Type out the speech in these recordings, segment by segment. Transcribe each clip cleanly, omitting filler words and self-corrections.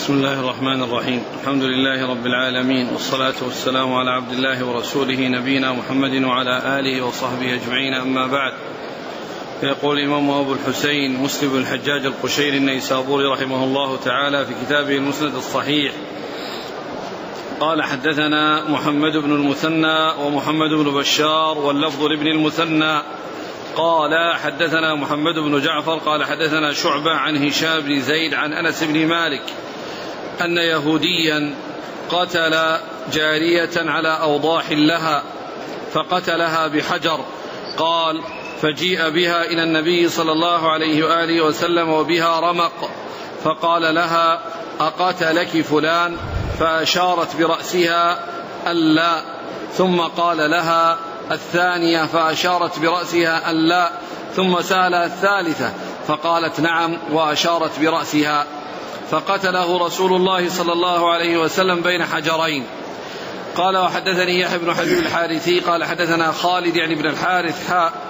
بسم الله الرحمن الرحيم. الحمد لله رب العالمين، والصلاة والسلام على عبد الله ورسوله نبينا محمد وعلى آله وصحبه أجمعين، أما بعد. فيقول الإمام أبو الحسين مسلم بن الحجاج القشيري النيسابوري رحمه الله تعالى في كتابه المسند الصحيح قال: حدثنا محمد بن المثنى ومحمد بن بشار واللفظ لابن المثنى قال: حدثنا محمد بن جعفر قال: حدثنا شعبة عن هشام بن زيد عن أنس بن مالك أن يهوديا قتل جارية على أوضاح لها فقتلها بحجر. قال: فجيء بها إلى النبي صلى الله عليه وآله وسلم وبها رمق، فقال لها: أقتلك فلان؟ فأشارت برأسها ألا، ثم قال لها الثانية فأشارت برأسها ألا، ثم سألها الثالثة فقالت نعم وأشارت برأسها، فقتله رسول الله صلى الله عليه وسلم بين حجرين. قال: وحدثني يحيى بن حبيب الحارثي قال: حدثنا خالد يعني بن الحارث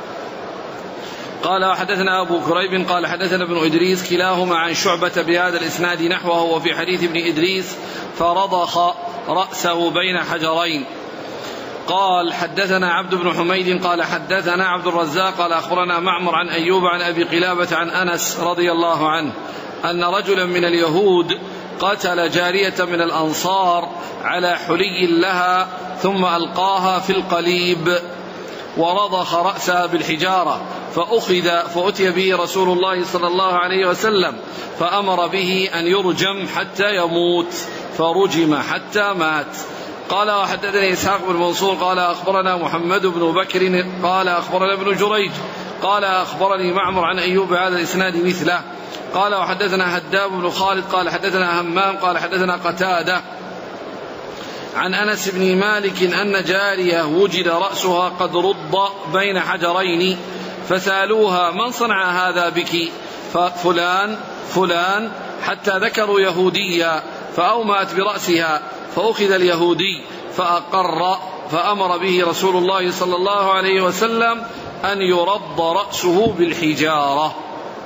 قال: وحدثنا أبو كريب قال: حدثنا ابن إدريس كلاهما عن شعبة بهذا الإسناد نحوه، وفي حديث ابن إدريس فرضخ رأسه بين حجرين. قال: حدثنا عبد بن حميد قال: حدثنا عبد الرزاق قال: أخبرنا معمر عن أيوب عن أبي قلابة عن أنس رضي الله عنه أن رجلا من اليهود قتل جارية من الأنصار على حلي لها ثم ألقاها في القليب ورضخ رأسها بالحجارة، فأتي به رسول الله صلى الله عليه وسلم فأمر به أن يرجم حتى يموت، فرجم حتى مات. قال: وحدثني إسحاق بن منصور قال: أخبرنا محمد بن بكر قال: أخبرنا ابن جريج قال: أخبرني معمر عن أيوب هذا الإسناد مثله. قال: وحدثنا هداب بن خالد قال: حدثنا همام قال: حدثنا قتادة عن أنس بن مالك أن جارية وجد رأسها قد رض بين حجرين، فسألوها: من صنع هذا بك؟ ففلان فلان، حتى ذكروا يهوديا، فأومأت برأسها، فأخذ اليهودي فأقر، فأمر به رسول الله صلى الله عليه وسلم أن يرض رأسه بالحجارة.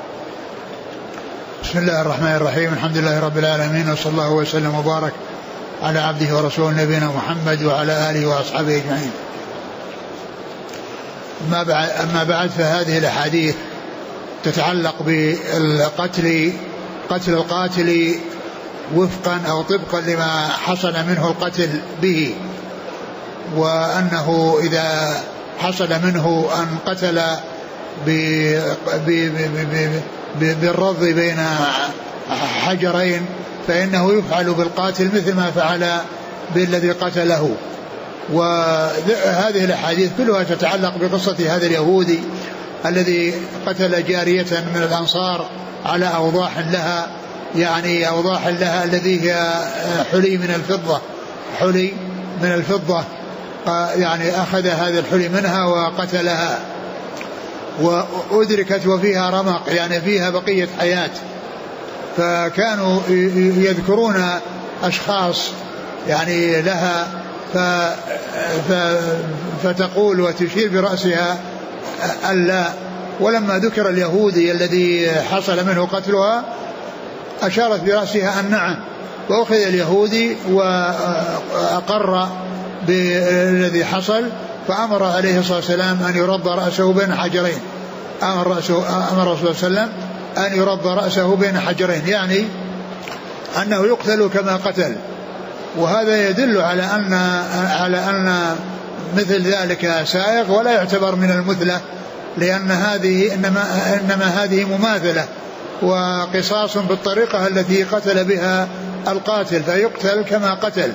بسم الله الرحمن الرحيم. الحمد لله رب العالمين، وصلى الله وسلم وبارك على عبده ورسوله نبينا محمد وعلى آله وأصحابه أجمعين. أما بعد، فهذه الأحاديث تتعلق بالقتل، قتل القاتل وفقا أو طبقا لما حصل منه القتل به، وأنه إذا حصل منه أن قتل بالرض بين حجرين فإنه يفعل بالقاتل مثل ما فعل بالذي قتله. وهذه الأحاديث كلها تتعلق بقصة هذا اليهودي الذي قتل جارية من الأنصار على أوضاح لها، يعني أوضاح لها الذي هي حلي من الفضة، يعني أخذ هذا الحلي منها وقتلها، وأدركت وفيها رمق، يعني فيها بقية حياة. فكانوا يذكرون أشخاص يعني لها فتقول وتشير برأسها ألا، ولما ذكر اليهودي الذي حصل منه قتلها أشارت برأسها أن نعم، وأخذ اليهودي وأقر بالذي حصل، فأمر عليه الصلاة والسلام أن يرض رأسه بين حجرين. أمر الرسول صلى الله عليه وسلم أن يرض رأسه بين حجرين، يعني أنه يقتل كما قتل. وهذا يدل على أن مثل ذلك سائغ ولا يعتبر من المثلة، لأن هذه إنما هذه مماثلة وقصاص بالطريقة التي قتل بها القاتل، فيقتل كما قتل.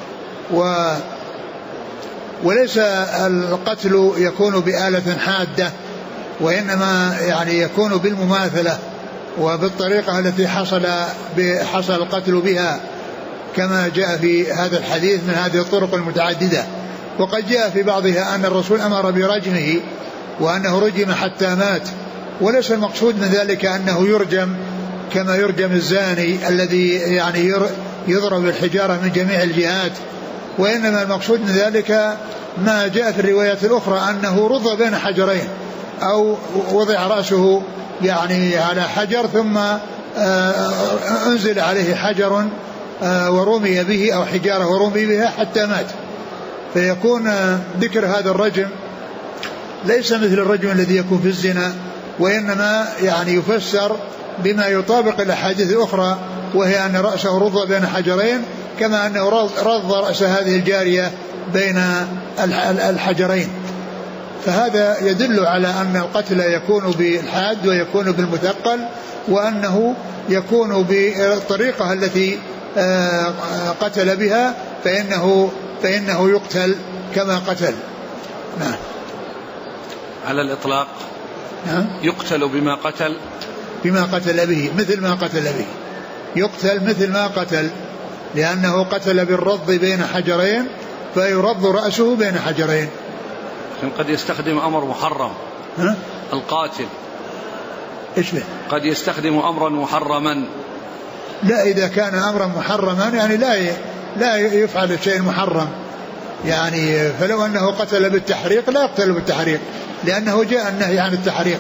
وليس القتل يكون بآلة حادة، وإنما يعني يكون بالمماثلة وبالطريقة التي حصل القتل بها، كما جاء في هذا الحديث من هذه الطرق المتعددة. وقد جاء في بعضها أن الرسول أمر برجمه وأنه رجم حتى مات، وليس المقصود من ذلك أنه يرجم كما يرجم الزاني الذي يعني يضرب الحجارة من جميع الجهات، وإنما المقصود من ذلك ما جاء في الروايات الأخرى أنه رض بين حجرين، أو وضع رأسه يعني على حجر ثم أنزل عليه حجر ورمي به أو حجارة ورمي بها حتى مات. فيكون ذكر هذا الرجم ليس مثل الرجم الذي يكون في الزنا، وإنما يعني يفسر بما يطابق الأحاديث الأخرى، وهي أن رأسه رض بين حجرين، كما أنه رض رأس هذه الجارية بين الحجرين. فهذا يدل على أن القتل يكون بالحاد ويكون بالمثقل، وأنه يكون بالطريقة التي قتل بها فإنه يقتل كما قتل. نعم. على الإطلاق. نعم. يقتل بما قتل به مثل ما قتل به، يقتل مثل ما قتل، لأنه قتل بالرض بين حجرين فيرض رأسه بين حجرين. قد يستخدم أمر محرم. القاتل إيش به؟ قد يستخدم أمرا محرما. لا، إذا كان أمرا محرما يعني لا يفعل الشيء محرم يعني. فلو أنه قتل بالتحريق لا يقتل بالتحريق، لأنه جاء النهي عن التحريق.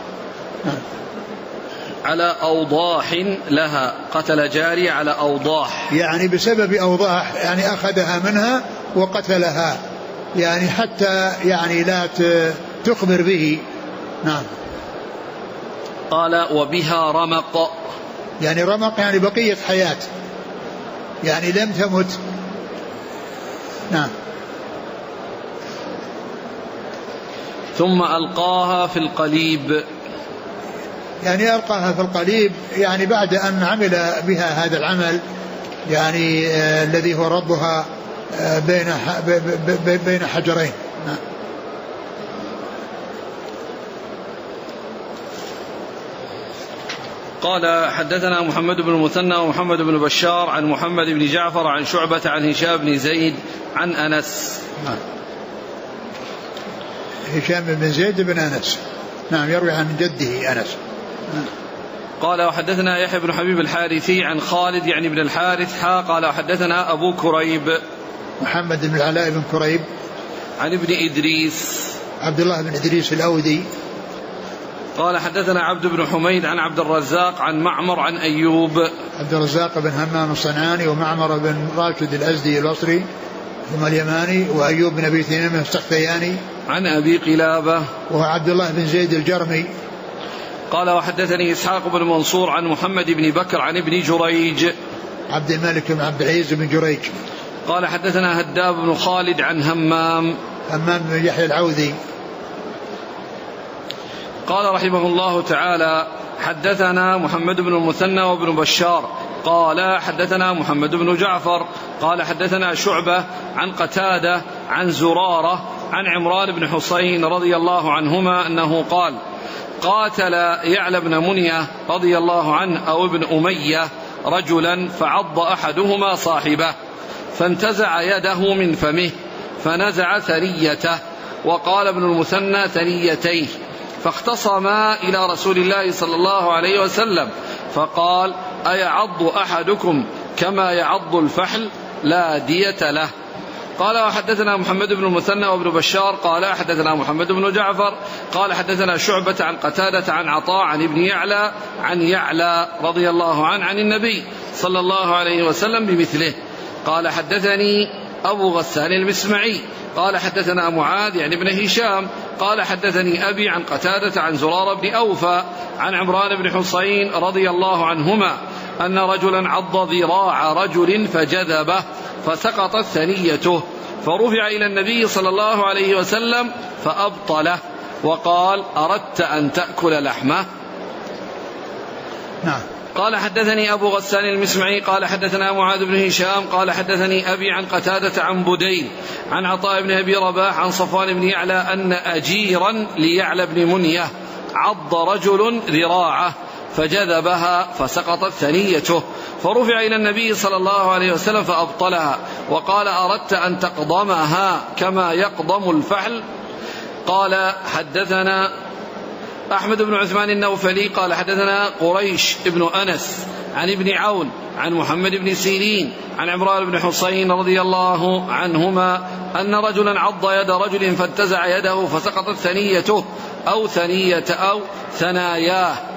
على أوضاح لها، قتل جاري على أوضاح، يعني بسبب أوضاح، يعني أخذها منها وقتلها، يعني حتى يعني لا تخبر به. نعم. قال وبها رمق، يعني رمق يعني بقية حياة، يعني لم تمت. نعم. ثم ألقاها في القليب، يعني ألقاها في القليب يعني بعد أن عمل بها هذا العمل، يعني الذي هو ربها بين حجرين. نعم. قال حدثنا محمد بن المثنى ومحمد بن بشار عن محمد بن جعفر عن شعبة عن هشام بن زيد عن أنس. نعم. هشام بن زيد بن أنس، نعم، يروي عن جده أنس. نعم. قال وحدثنا يحيى بن حبيب الحارثي عن خالد يعني بن الحارث قال وحدثنا أبو كريب محمد بن العلاء بن كريب عن ابن إدريس عبد الله بن إدريس الأودي قال حدثنا عبد بن حميد عن عبد الرزاق عن معمر عن أيوب. عبد الرزاق بن همام الصنعاني ومعمر بن راشد الأزدي البصري ثم اليماني، وأيوب بن أبي تميم السختياني عن أبي قلابة وهو عبد الله بن زيد الجرمي. قال وحدثني إسحاق بن منصور عن محمد بن بكر عن ابن جريج عبد الملك بن عبد العزيز بن جريج. قال حدثنا هداب بن خالد عن همام بن يحيى العوذي. قال رحمه الله تعالى حدثنا محمد بن المثنى وابن بشار قال حدثنا محمد بن جعفر قال حدثنا شعبة عن قتادة عن زرارة عن عمران بن حسين رضي الله عنهما أنه قال قاتل يعلى بن منية رضي الله عنه أو ابن أمية رجلا فعض أحدهما صاحبه فانتزع يده من فمه فنزع ثنيته، وقال ابن المثنى ثنيتيه، فاختصما إلى رسول الله صلى الله عليه وسلم فقال أيعض أحدكم كما يعض الفحل لا دية له. قال وحدثنا محمد بن المثنى وابن بشار قال حدثنا محمد بن جعفر قال حدثنا شعبة عن قتادة عن عطاء عن ابن يعلى عن يعلى رضي الله عنه عن النبي صلى الله عليه وسلم بمثله. قال حدثني أبو غسان المسمعي قال حدثنا معاذ يعني بن هشام قال حدثني أبي عن قتادة عن زرار بن أوفى عن عمران بن حسين رضي الله عنهما أن رجلا عض ذراع رجل فجذبه فسقطت ثنيته فرفع إلى النبي صلى الله عليه وسلم فأبطله وقال أردت أن تأكل لحمه. نعم. قال حدثني أبو غسان المسمعي قال حدثنا معاذ بن هشام قال حدثني أبي عن قتادة عن بديل عن عطاء بن أبي رباح عن صفوان بن يعلى أن أجيرا ليعلى بن منية عض رجل ذراعه فجذبها فسقطت ثنيته فرفع إلى النبي صلى الله عليه وسلم فأبطلها وقال أردت أن تقضمها كما يقضم الفحل. قال حدثنا أحمد بن عثمان النوفلي قال حدثنا قريش ابن أنس عن ابن عون عن محمد بن سيرين عن عمران بن حسين رضي الله عنهما أن رجلا عض يد رجل فانتزع يده فسقطت ثنيته أو ثناياه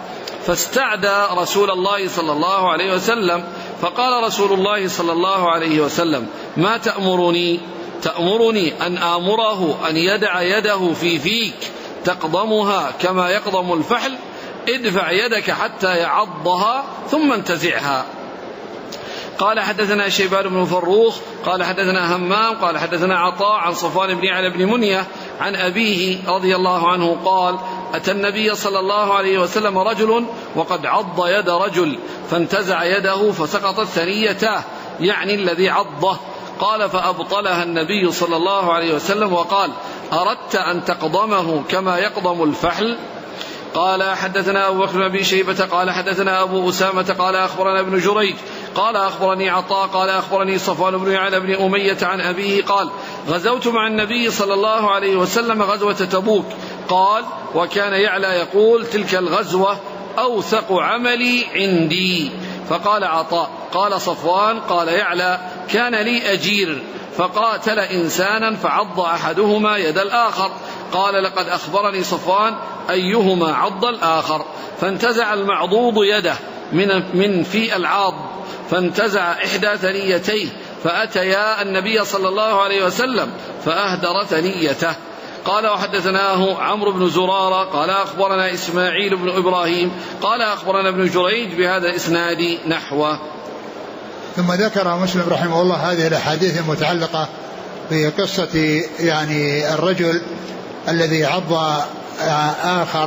فاستعدى رسول الله صلى الله عليه وسلم، فقال رسول الله صلى الله عليه وسلم: ما تأمرني؟ تأمرني أن آمره أن يدع يده في فيك تقضمها كما يقضم الفحل؟ ادفع يدك حتى يعضها ثم انتزعها. قال حدثنا شيبان بن فروخ قال حدثنا همام قال حدثنا عطاء عن صفوان بن علي بن منية عن أبيه رضي الله عنه قال: أتى النبي صلى الله عليه وسلم رجل وقد عض يد رجل فانتزع يده فسقطت ثنيته، يعني الذي عضه. قال: فأبطلها النبي صلى الله عليه وسلم وقال: أردت أن تقضمه كما يقضم الفحل؟ قال حدثنا أبو بكر بن أبي شيبة قال حدثنا أبو أسامة قال أخبرنا ابن جريج قال أخبرني عطاء قال أخبرني صفوان بن علي بن أمية عن أبيه قال: غزوت مع النبي صلى الله عليه وسلم غزوة تبوك. قال: وكان يعلى يقول: تلك الغزوة أوثق عملي عندي. فقال عطاء: قال صفوان قال يعلى: كان لي أجير فقاتل إنسانا فعض أحدهما يد الآخر. قال: لقد أخبرني صفوان أيهما عض الآخر، فانتزع المعضوض يده من في العاض، فانتزع إحدى ثنيتيه، فأتيا النبي صلى الله عليه وسلم فأهدر ثنيته. قال: وحدثناه عمرو بن زرارة قال أخبرنا إسماعيل بن إبراهيم قال أخبرنا ابن جريج بهذا الإسناد نحوه. ثم ذكر مسلم رحمه الله هذه الأحاديث المتعلقة بقصة يعني الرجل الذي عض آخر،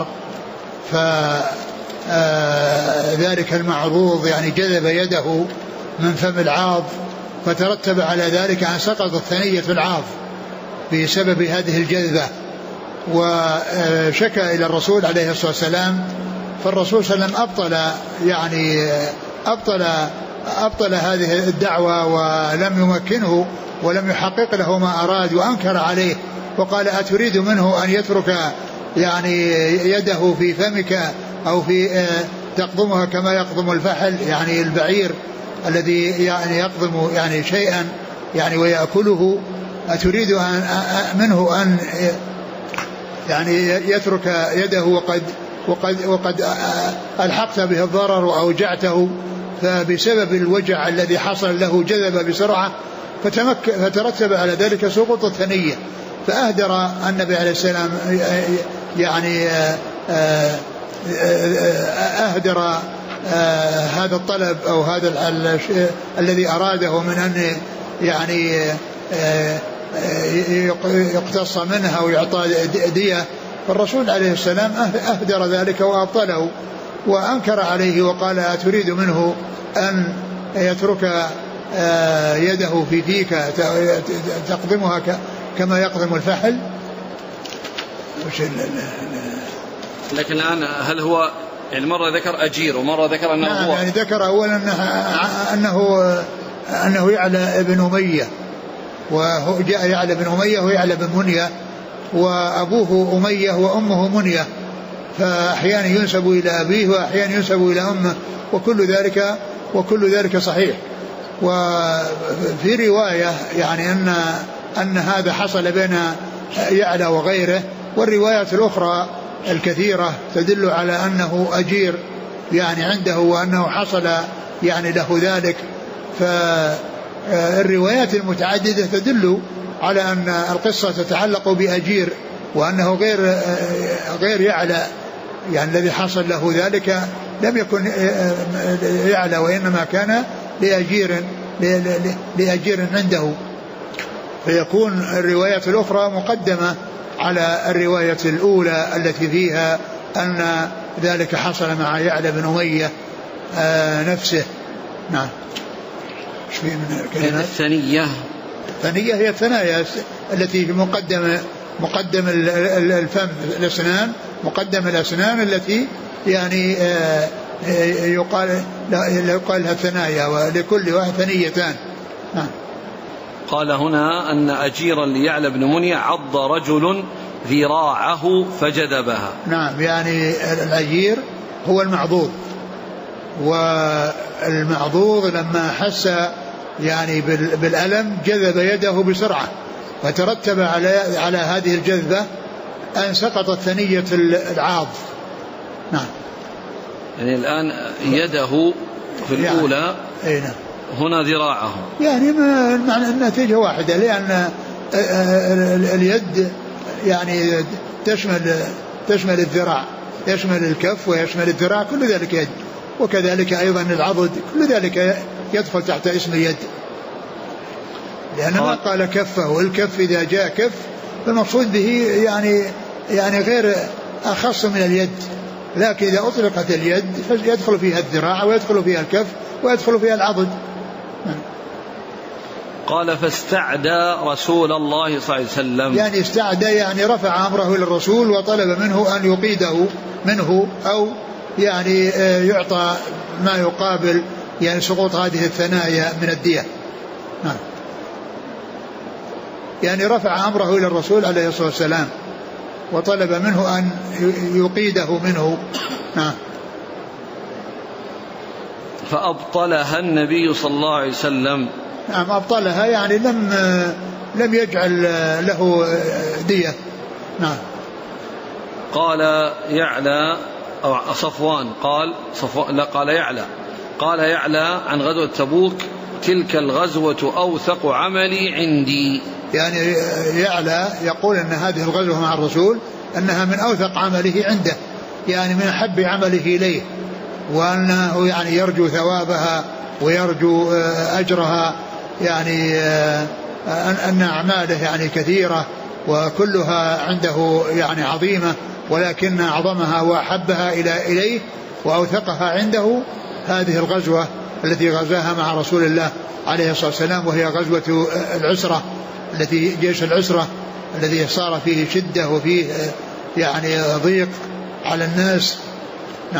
فذلك المعروض يعني جذب يده من فم العاض، فترتب على ذلك أن سقطت ثنية العاض بسبب هذه الجذبة، وشكى إلى الرسول عليه الصلاة والسلام، فالرسول صلى الله عليه وسلم أبطل هذه الدعوة ولم يمكنه ولم يحقق له ما أراد، وأنكر عليه وقال: أتريد منه أن يترك يعني يده في فمك أو في تقضمها كما يقضم الفحل، يعني البعير الذي يعني يقضم يعني شيئا يعني ويأكله، أتريد منه أن يعني يترك يده وقد ألحقت به الضرر وأوجعته، فبسبب الوجع الذي حصل له جذب بسرعة فترتب على ذلك سقوط الثنية، فأهدر النبي عليه السلام يعني أهدر هذا الطلب أو هذا الذي أراده من أن يعني يقتص منها ويعطى دية، فالرسول عليه السلام أهدر ذلك وأبطله وأنكر عليه وقال: أتريد منه أن يترك يده في فيك تقضمها كما يقضم الفحل؟ لكن الآن هل هو يعني مرة ذكر أجير ومرة ذكر أنه هو يعني ذكر أولا أنه يعلى بن أمية، وجاء يعلى بن أمية ويعلى بن منية، وأبوه أمية وأمه منية، فأحيانا ينسب إلى أبيه وأحيانا ينسب إلى أمه، وكل ذلك صحيح. وفي رواية يعني أن هذا حصل بين يعلى وغيره، والروايات الأخرى الكثيرة تدل على أنه أجير يعني عنده وأنه حصل يعني له ذلك، فالروايات المتعددة تدل على أن القصة تتعلق بأجير، وأنه غير يعلى يعني الذي حصل له ذلك لم يكن يعلى، وإنما كان لأجير عنده، فيكون الروايات الأخرى مقدمة على الرواية الأولى التي فيها أن ذلك حصل مع يعلى بن أمية نفسه. نعم. الثنية هي الثنايا التي في مقدم الفم، الأسنان، مقدم الأسنان التي يعني يقال لها الثنايا، ولكل واحد ثنيتان. نعم. قال هنا أن أجيرا ليعلى بن منية عض رجل ذراعه فجذبها. نعم، يعني الأجير هو المعضوض، والمعضوض لما حس يعني بالألم جذب يده بسرعة، فترتب على هذه الجذبة أن سقطت ثنية العاض. نعم. يعني الآن يده في الأولى يعني هنا ذراعه، يعني معنى النتيجة واحدة، لأن اليد يعني تشمل الذراع، يشمل الكف ويشمل الذراع، كل ذلك يد. وكذلك أيضا العضد كل ذلك يدخل تحت اسم اليد، لأن ما قال كفه، والكف إذا جاء كف فالمقصود به يعني غير أخص من اليد، لكن إذا أطلقت اليد يدخل فيها الذراع ويدخل فيها الكف ويدخل فيها العضد. قال فاستعدى رسول الله صلى الله عليه وسلم، يعني استعدى يعني رفع أمره إلى الرسول وطلب منه أن يقيده منه، أو يعني يعطى ما يقابل يعني سقوط هذه الثنايا من الدية. نعم. يعني رفع أمره إلى الرسول عليه الصلاة والسلام وطلب منه أن يقيده منه. نعم. فأبطلها النبي صلى الله عليه وسلم. نعم أبطلها يعني لم يجعل له دية. نعم. قال يعلى أو صفوان قال يعلى قال يعلى عن غزوة تبوك تلك الغزوة أوثق عملي عندي. يعني يعلى يقول أن هذه الغزوة مع الرسول أنها من أوثق عمله عنده، يعني من أحب عمله إليه، وأنه يعني يرجو ثوابها ويرجو أجرها، يعني أن أعماله يعني كثيرة وكلها عنده يعني عظيمة، ولكن أعظمها وأحبها إليه وأوثقها عنده هذه الغزوة التي غزاها مع رسول الله عليه الصلاة والسلام، وهي غزوة العسرة، التي جيش العسرة الذي صار فيه شدة وفيه يعني ضيق على الناس. نعم.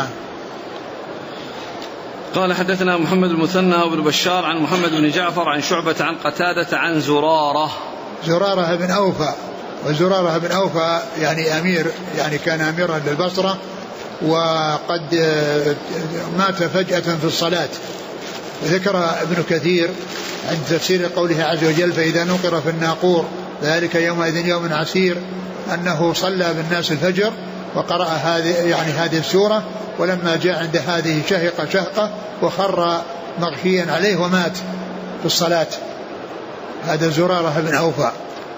قال حدثنا محمد المثنى وابن بشار عن محمد بن جعفر عن شعبة عن قتادة عن زرارة بن أوفى. وزرارة بن أوفى يعني أمير، يعني كان أميرا للبصرة، وقد مات فجأة في الصلاة. ذكر ابن كثير عند تفسير قوله عز وجل فإذا نقر في الناقور ذلك يومئذ يوم عسير، أنه صلى بالناس الفجر وقرأ هذه السورة، ولما جاء عند هذه شهقة وخر مغشيا عليه ومات في الصلاة. هذا زرارة بن أوفى.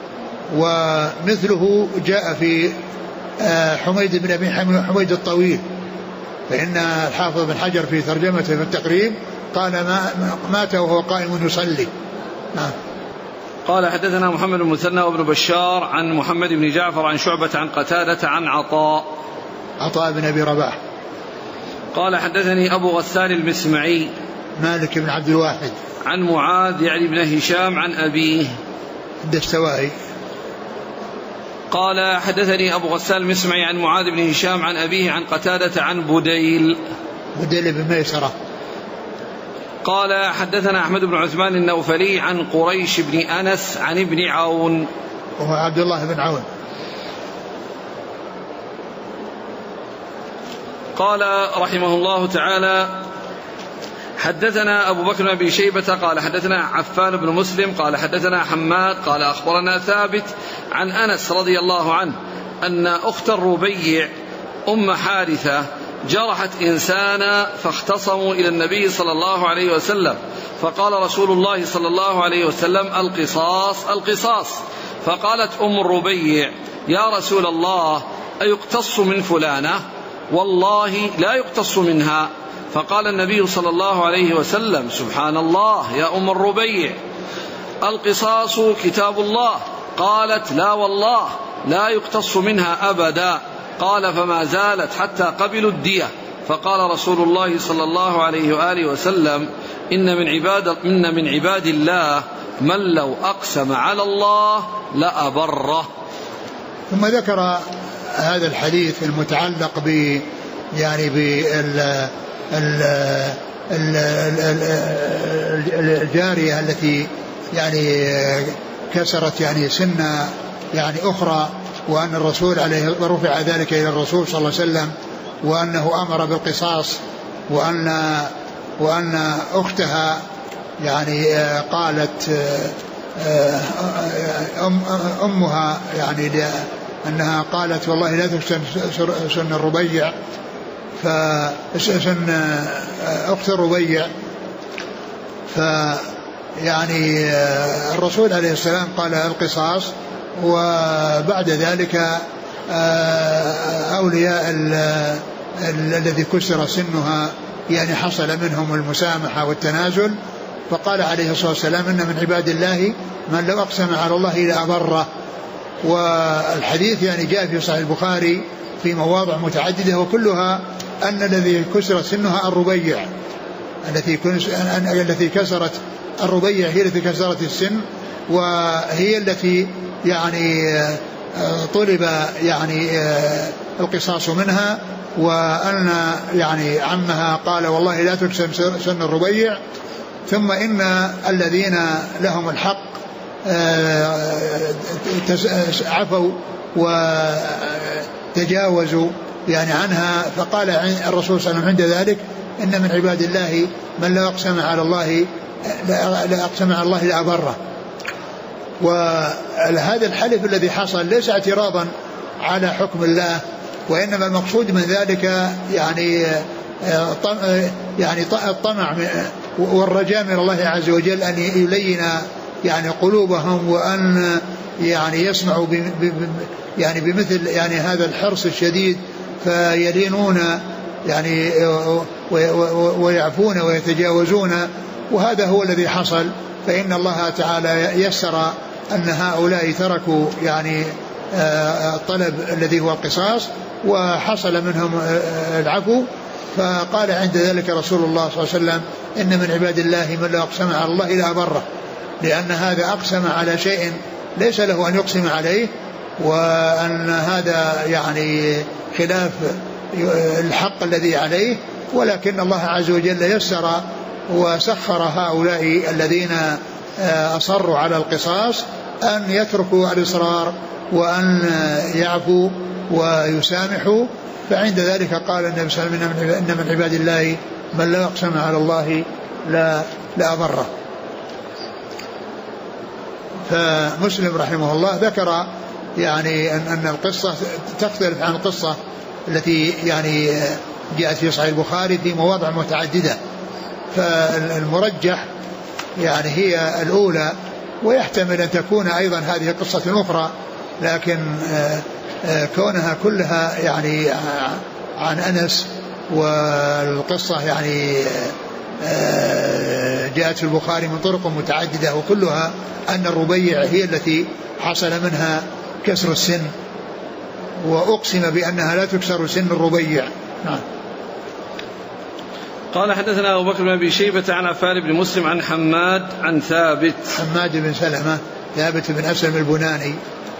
ومثله جاء في حميد بن أبي حميد الطويل، فإن الحافظ بن حجر في ترجمته في التقريب قال مات وهو قائم يصلي. نعم. قال حدثنا محمد بن المثنى وابن بشار عن محمد بن جعفر عن شعبة عن قتادة عن عطاء بن أبي رباح. قال حدثني أبو غسان المسمعي مالك بن عبد الواحد عن معاذ يعني بن هشام عن أبيه الدستوائي. قال حدثني أبو غسان المسمعي عن معاذ بن هشام عن أبيه عن قتادة عن بديل بن ميسرة. قال حدثنا أحمد بن عثمان النوفلي عن قريش بن أنس عن ابن عون وهو عبد الله بن عون. قال رحمه الله تعالى حدثنا أبو بكر بن أبي شيبة قال حدثنا عفان بن مسلم قال حدثنا حماد قال أخبرنا ثابت عن أنس رضي الله عنه أن أخت الربيع أم حارثة جرحت إنسانا فاختصموا إلى النبي صلى الله عليه وسلم، فقال رسول الله صلى الله عليه وسلم القصاص. فقالت أم الربيع يا رسول الله أيقتص من فلانة؟ والله لا يقتص منها. فقال النبي صلى الله عليه وسلم سبحان الله يا أم الربيع القصاص كتاب الله. قالت لا والله لا يقتص منها أبدا. قال فما زالت حتى قبلوا الدية. فقال رسول الله صلى الله عليه وآله وسلم إن من عباد الله من لو أقسم على الله لأبره. ثم ذكر هذا الحديث المتعلق الجارية التي يعني كسرت يعني سن يعني أخرى، وأن الرسول عليه رفع ذلك إلى الرسول صلى الله عليه وسلم، وأنه أمر بالقصاص، وأن أختها يعني قالت أمها يعني أنها قالت والله لا تكسر سن الربيع، فسن أخت الربيع. فيعني الرسول عليه السلام قال القصاص، وبعد ذلك أولياء الذي كسر سنها يعني حصل منهم المسامحة والتنازل. فقال عليه الصلاة والسلام إن من عباد الله من لو أقسم على الله لأبره. والحديث يعني جاء في صحيح البخاري في مواضع متعددة، وكلها أن الذي كسر سنها الربيع، التي كسرت الربيع هي التي كسرت السن، وهي التي يعني طلب يعني القصاص منها. وأن يعني عمها قال والله لا تكسر سن الربيع. ثم إن الذين لهم الحق عفوا وتجاوزوا يعني عنها. فقال الرسول صلى الله عليه وسلم عند ذلك إن من عباد الله من لا أقسم على الله لأبره. وهذا الحلف الذي حصل ليس اعتراضا على حكم الله، وإنما المقصود من ذلك يعني الطمع والرجاء من الله عز وجل أن يلين يعني قلوبهم، وأن يعني يسمعوا يعني بمثل يعني هذا الحرص الشديد فيلينون يعني ويعفون ويتجاوزون. وهذا هو الذي حصل. فإن الله تعالى يسر أن هؤلاء تركوا يعني الطلب الذي هو القصاص، وحصل منهم العفو. فقال عند ذلك رسول الله صلى الله عليه وسلم إن من عباد الله من لا أقسم على الله إلا أبره، لأن هذا أقسم على شيء ليس له أن يقسم عليه، وأن هذا يعني خلاف الحق الذي عليه. ولكن الله عز وجل يسر وسخر هؤلاء الذين أصروا على القصاص أن يتركوا الإصرار وأن يعفوا ويسامحوا. فعند ذلك قال النبي صلى الله عليه وسلم إن من عباد الله من لا يقسم على الله لا أبره. فمسلم رحمه الله ذكر يعني أن القصة تختلف عن القصة التي يعني جاءت في صحيح البخاري في مواضع متعددة. فالمرجح يعني هي الأولى، ويحتمل أن تكون أيضا هذه قصة أخرى، لكن كونها كلها يعني عن أنس، والقصة يعني جاءت في البخاري من طرق متعددة، وكلها أن الربيع هي التي حصل منها كسر السن، وأقسم بأنها لا تكسر سن الربيع. نعم. قال حدثنا أبو بكر بن أبي شيبة عن عفان بن مسلم عن حماد عن ثابت بن سلمة ثابت بن أسلم البناني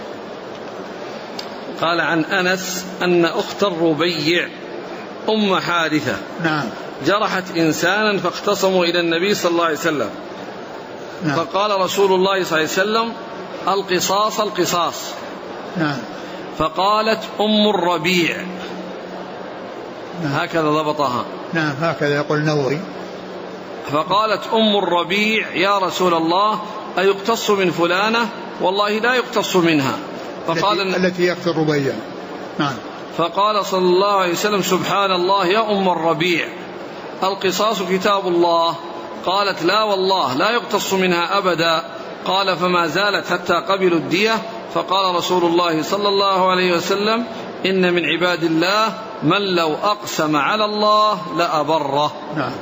قال عن أنس أن أخت الربيع أم حارثة نعم جرحت إنسانا فاختصموا إلى النبي صلى الله عليه وسلم. نعم. فقال رسول الله صلى الله عليه وسلم القصاص القصاص. نعم. فقالت أم الربيع. نعم. هكذا ضبطها. نعم هكذا يقول النووي. فقالت أم الربيع يا رسول الله أيقتص من فلانة؟ والله لا يقتص منها. فقال التي يقتل الربيع. نعم. فقال صلى الله عليه وسلم سبحان الله يا أم الربيع القصاص كتاب الله. قالت لا والله لا يقتص منها أبدا. قال فما زالت حتى قبلوا الدية. فقال رسول الله صلى الله عليه وسلم إن من عباد الله من لو أقسم على الله لأبره. نعم.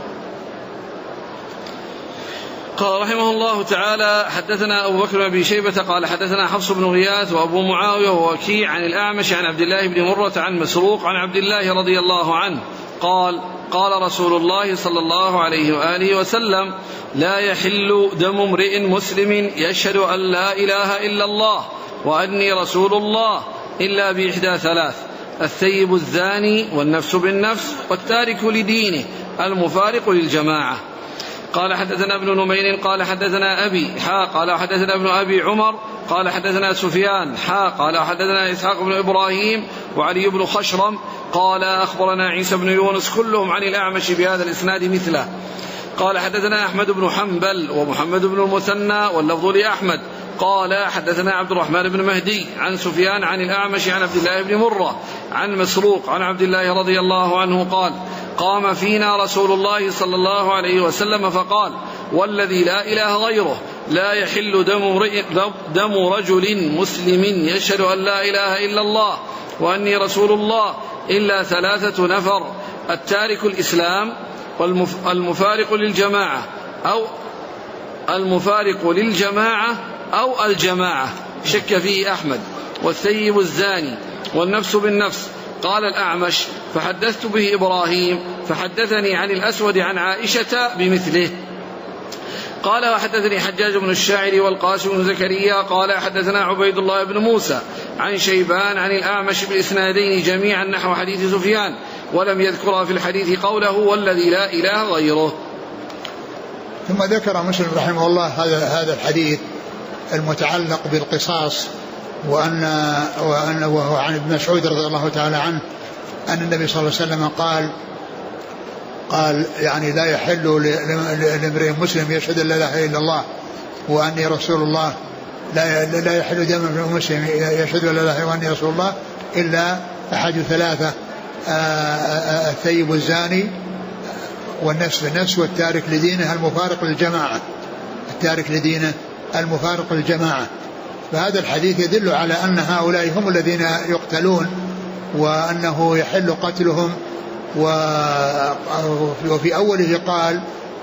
قال رحمه الله تعالى حدثنا أبو بكر بن أبي شيبة قال حدثنا حفص بن غياث وأبو معاوية ووكيع عن الأعمش عن عبد الله بن مرة عن مسروق عن عبد الله رضي الله عنه قال قال رسول الله صلى الله عليه وآله وسلم لا يحل دم امرئ مسلم يشهد أن لا إله إلا الله وأني رسول الله إلا بإحدى ثلاث: الثيب الزاني والنفس بالنفس والتارك لدينه المفارق للجماعة. قال حدثنا ابن نمير قال حدثنا أبي قال حدثنا ابن أبي عمر قال حدثنا سفيان قال حدثنا إسحاق بن إبراهيم وعلي بن خشرم قال أخبرنا عيسى بن يونس كلهم عن الأعمش بهذا الإسناد مثله. قال حدثنا أحمد بن حنبل ومحمد بن المثنى واللفظ لأحمد قال حدثنا عبد الرحمن بن مهدي عن سفيان عن الأعمش عن عبد الله بن مرة عن مسروق عن عبد الله رضي الله عنه قال قام فينا رسول الله صلى الله عليه وسلم فقال والذي لا إله غيره لا يحل دم رجل مسلم يشهد أن لا إله إلا الله وأني رسول الله إلا 3 نفر التارك الإسلام والمفارق للجماعة أو الجماعة شك فيه أحمد والثيب الزاني والنفس بالنفس. قال الأعمش فحدثت به إبراهيم فحدثني عن الأسود عن عائشة بمثله. قال وحدثني حجاج بن الشاعر والقاسم بن زكريا قال حدثنا عبيد الله بن موسى عن شيبان عن الأعمش بالإسنادين جميعا نحو حديث سفيان ولم يذكر في الحديث قوله والذي لا إله غيره. ثم ذكر مسلم رحمه الله هذا الحديث المتعلق بالقصاص وهو عن ابن مسعود رضي الله تعالى عنه أن النبي صلى الله عليه وسلم قال يعني لا يحل لامرئ مسلم يشهد أن لا إله إلا الله وأني رسول الله لا يحل دم امرئ مسلم يشهد أن لا إله إلا الله وأني رسول الله إلا أحد 3 الثيب الزاني والنفس بالنفس والتارك لدينه المفارق للجماعة. فهذا الحديث يدل على أن هؤلاء هم الذين يقتلون وأنه يحل قتلهم. وفي أوله قال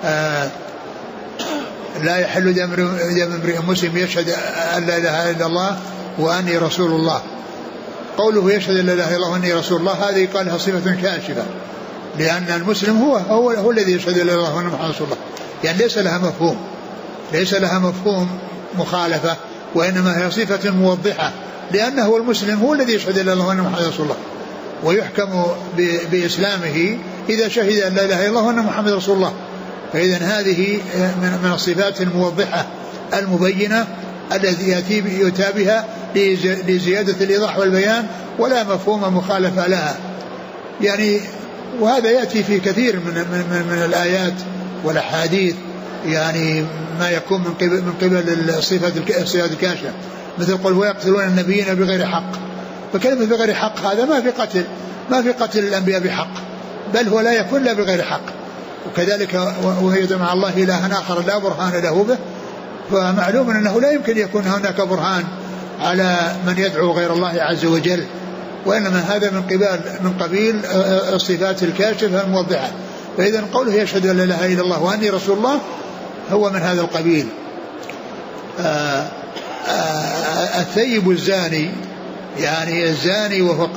لا يحل دم امرئ مسلم يشهد أن لا إله إلا الله وأني رسول الله. قوله يشهد أن لا إله إلا الله وأني رسول الله هذه قالها صفة كاشفة لأن المسلم هو الذي يشهد أن لا إله إلا الله وأن محمد رسول الله يعني ليس لها مفهوم مخالفة وإنما هي صفة موضحة لأنه المسلم هو الذي يشهد أن لا إله إلا الله وأن محمد رسول الله ويحكم بإسلامه إذا شهد أن لا إله إلا الله وأن محمد رسول الله. فإذا هذه من الصفات الموضحة المبينة التي يؤتى بها لزيادة الإيضاح والبيان ولا مفهوم مخالفة لها يعني. وهذا يأتي في كثير من الآيات والأحاديث يعني ما يكون من قبل الصفات الكاشفة مثل قل ويقتلون النبيين بغير حق. فكلمة بغير حق هذا ما في قتل الأنبياء بحق بل هو لا يكون لا بغير حق. وكذلك وهي مع الله إلها آخر لا برهان له به فمعلوم أنه لا يمكن يكون هناك برهان على من يدعو غير الله عز وجل وإنما هذا من قبيل الصفات الكاشفة الموضحة. فإذا قوله يشهد أن لا إله إلا الله وأني رسول الله هو من هذا القبيل. الثيب الزاني يعني الزاني وهو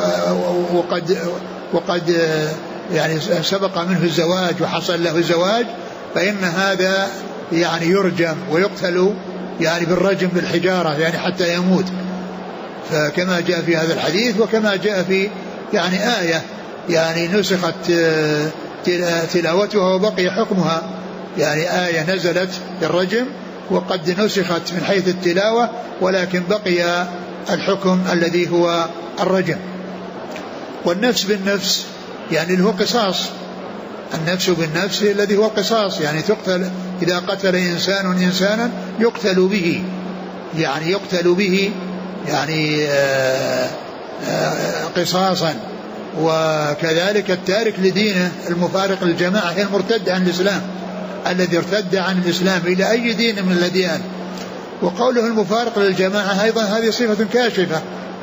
وقد يعني سبق منه الزواج وحصل له الزواج فإن هذا يعني يرجم ويقتل يعني بالرجم بالحجارة يعني حتى يموت. فكما جاء في هذا الحديث وكما جاء في يعني آية يعني نسخت تلاوتها وبقي حكمها يعني آية نزلت بالرجم وقد نسخت من حيث التلاوة ولكن بقي الحكم الذي هو الرجم. والنفس بالنفس يعني اللي هو قصاص. النفس بالنفس الذي هو قصاص يعني تقتل إذا قتل إنسان إنسانا يقتل به يعني قصاصا. وكذلك التارك لدينه المفارق للجماعة هي المرتد عن الإسلام الذي ارتد عن الإسلام إلى أي دين من الأديان. وقوله المفارق للجماعة أيضا هذه صفة كاشفة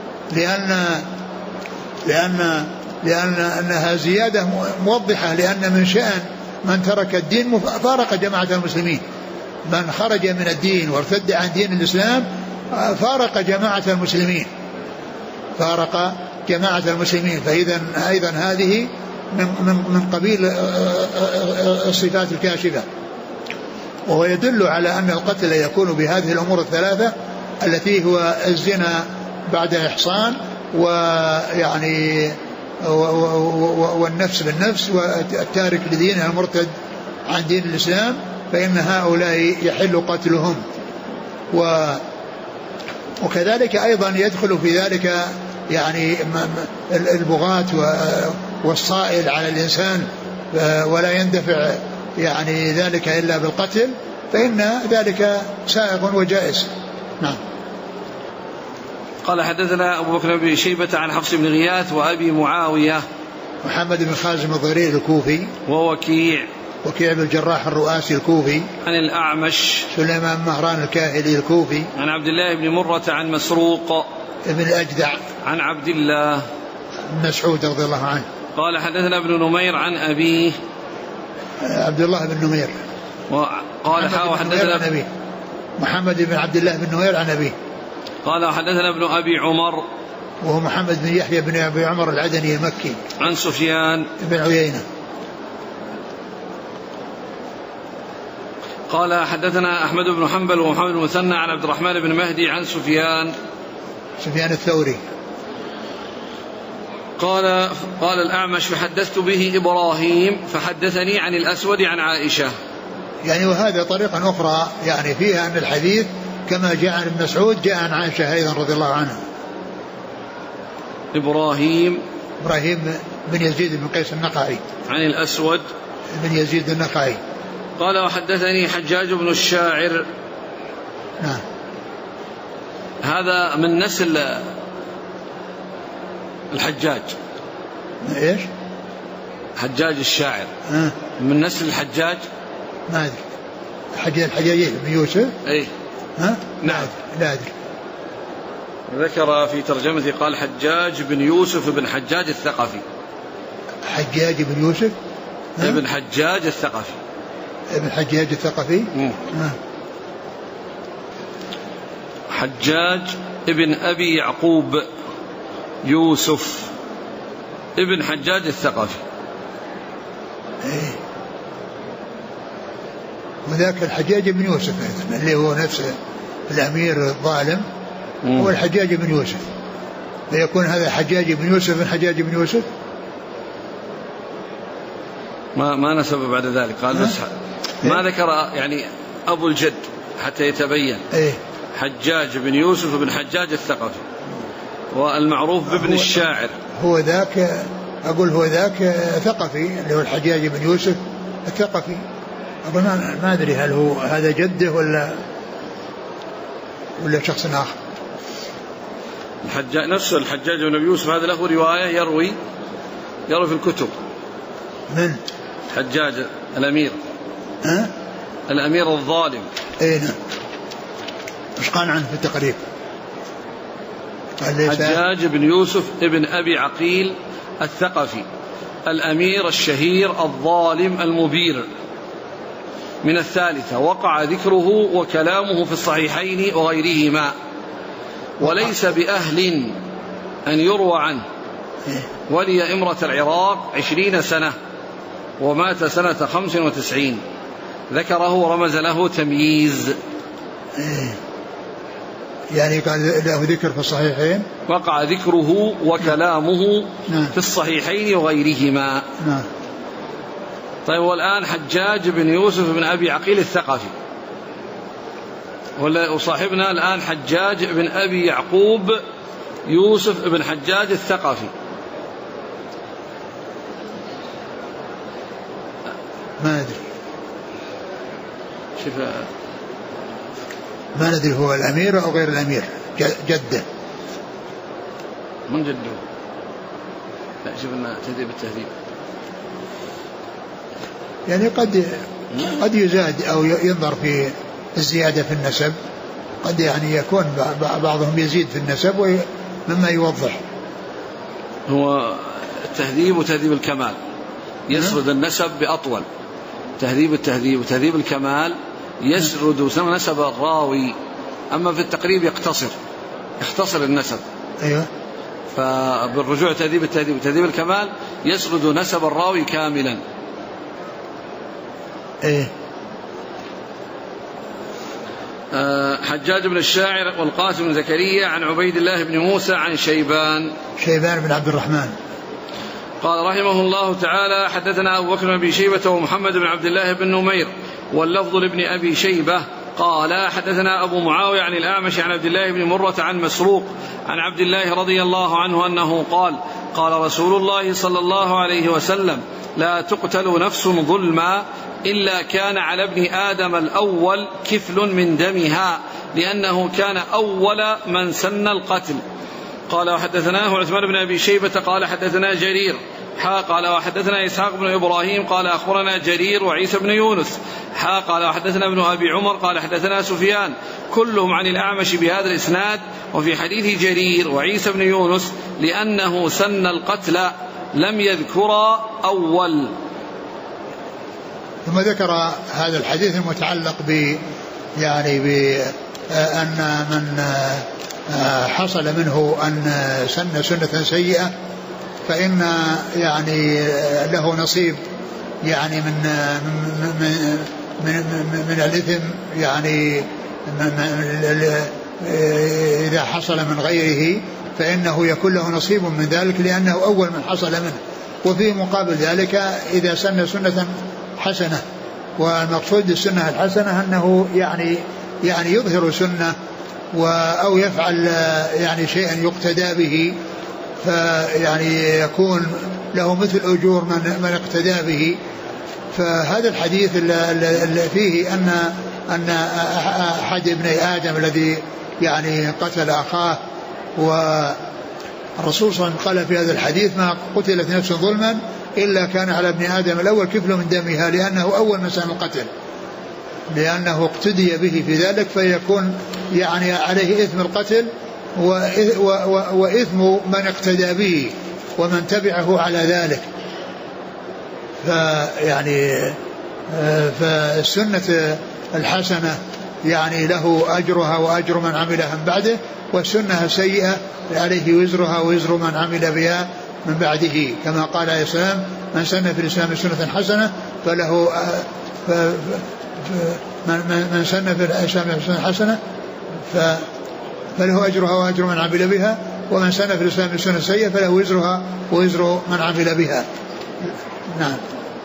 لأنها زيادة موضحة لأن من شأن من ترك الدين فارق جماعة المسلمين. من خرج من الدين وارتد عن دين الإسلام فارق جماعة المسلمين. فإذا أيضا هذه من قبيل الصفات الكاشفة. وهو يدل على أن القتل يكون بهذه الأمور الثلاثة التي هو الزنا بعد إحصان ويعني والنفس بالنفس والتارك لدينه المرتد عن دين الإسلام فإن هؤلاء يحل قتلهم. وكذلك أيضا يدخل في ذلك يعني البغاة والصائل على الإنسان ولا يندفع يعني ذلك إلا بالقتل فإن ذلك سائغ وجائز نعم. قال حدثنا أبو بكر بن شيبة عن حفص بن غياث وأبي معاوية محمد بن خازم الضرير الكوفي ووكيع بن الجراح الرؤاسي الكوفي عن الأعمش سليمان مهران الكاهلي الكوفي عن عبد الله بن مرة عن مسروق ابن الأجدع عن عبد الله بن مسعود رضي الله عنه قال حدثنا ابن نمير عن أبيه عبد الله بن نمير قال حدثنا محمد بن عبد الله بن نمير عن أبيه قال حدثنا ابن أبي عمر وهو محمد بن يحيى بن أبي عمر العدني المكي عن سفيان بن عيينة قال حدثنا أحمد بن حنبل ومحمد بن مثنى عن عبد الرحمن بن مهدي عن سفيان الثوري قال الأعمش فحدثت به إبراهيم فحدثني عن الأسود عن عائشة. يعني وهذا طريقة أخرى يعني فيها أن الحديث كما جاء عن ابن مسعود جاء عن عائشة أيضا رضي الله عنها. إبراهيم بن يزيد بن قيس النخعي عن الأسود بن يزيد النخعي قال وحدثني حجاج بن الشاعر. نعم. هذا من نسل الحجاج. ايش؟ حجاج الشاعر من نسل الحجاج. ما ادري الحجاجين بن يوسف. اي نعم. لا ادري. ذكر في ترجمته قال حجاج بن يوسف بن حجاج الثقفي. حجاج بن يوسف ابن حجاج الثقفي. ابن حجاج الثقفي. حجاج ابن أبي يعقوب يوسف ابن حجاج الثقفي. وذاك الحجاج بن يوسف اللي هو نفس الأمير الظالم هو الحجاج بن يوسف، فيكون هذا حجاج بن يوسف بن حجاج بن يوسف. ما نسب بعد ذلك قال بس ما ذكر يعني أبو الجد حتى يتبين. حجاج بن يوسف بن حجاج الثقفي والمعروف بابن الشاعر. هو ذاك أقول هو ذاك ثقفي اللي هو الحجاج بن يوسف الثقفي. أقول ما أدري هل هو هذا جده ولا شخص آخر. نفسه الحجاج بن يوسف هذا له رواية يروي في الكتب. من حجاج الأمير الأمير الظالم. نعم. مش قال عنه في التقريب. حجاج بن يوسف ابن أبي عقيل الثقفي الأمير الشهير الظالم المبير من الثالثة، وقع ذكره وكلامه في الصحيحين وغيرهما، وليس بأهل أن يروى عنه، ولي إمرة العراق 20 سنة ومات سنة 95. ذكره ورمز له تمييز. يعني قال له ذكر في الصحيحين، وقع ذكره وكلامه في الصحيحين وغيرهما. طيب والآن حجاج بن يوسف بن أبي عقيل الثقفي، وصاحبنا الآن حجاج بن أبي يعقوب يوسف بن حجاج الثقفي. ما أدري ما ندري هو الأمير أو غير الأمير، جده من جده. لا شوفنا تهذيب التهذيب يعني قد يزاد أو ينظر في الزيادة في النسب، قد يعني يكون بعضهم يزيد في النسب مما يوضح. هو التهذيب وتهذيب الكمال يسرد النسب بأطول. تهذيب التهذيب وتهذيب الكمال يسرد نسب الراوي، أما في التقريب يختصر النسب. أيوة. فبالرجوع تهذيب التهذيب وتهذيب الكمال يسرد نسب الراوي كاملا. حجاج بن الشاعر والقاسم بن زكريا عن عبيد الله بن موسى عن شيبان بن عبد الرحمن. قال رحمه الله تعالى حدثنا أبو بكر بن أبي شيبة ومحمد بن عبد الله بن نمير واللفظ لابن أبي شيبة قال حدثنا أبو معاوية عن الأعمش عن عبد الله بن مرة عن مسروق عن عبد الله رضي الله عنه أنه قال رسول الله صلى الله عليه وسلم لا تقتل نفس ظلما إلا كان على ابن آدم الأول كفل من دمها لأنه كان أول من سن القتل. قال وحدثناه عثمان بن أبي شيبة قال حدثنا جرير قال وحدثنا إسحاق بن إبراهيم قال أخبرنا جرير وعيسى بن يونس قال وحدثنا ابن أبي عمر قال حدثنا سفيان كلهم عن الأعمش بهذا الإسناد. وفي حديث جرير وعيسى بن يونس لأنه سن القتل لم يذكر أول. ثم ذكر هذا الحديث المتعلق يعني بأن من حصل منه أن سن سنة سيئة فإن يعني له نصيب يعني من الإثم، يعني إذا حصل من غيره فإنه يكون له نصيب من ذلك لأنه أول من حصل منه. وفي مقابل ذلك إذا سن سنة حسنة، والمقصود بالسنة الحسنة أنه يعني يظهر سنة أو يفعل يعني شيئا يقتدى به، فيعني يكون له مثل أجور من اقتدى به. فهذا الحديث اللي فيه أن أحد ابني آدم الذي يعني قتل أخاه، والرسول صلى الله عليه وسلم قال في هذا الحديث ما قتلت نفس ظلما إلا كان على ابن آدم الأول كفل من دمها لأنه أول من سن القتل، لأنه اقتدي به في ذلك، فيكون يعني عليه إثم القتل وإثم من اقتدى به ومن تبعه على ذلك. فيعني فالسنة الحسنة يعني له أجرها وأجر من عملها من بعده، والسنة السيئة عليه وزرها ووزر من عمل بها من بعده، كما قال عليه السلام من سن في الإسلام سنة حسنة فله من سن في الإسلام سنة حسنة فله أجرها وأجر من عمل بها، ومن سن في الإسلام سنة سيئة فله وزرها ووزر من عمل بها. نعم.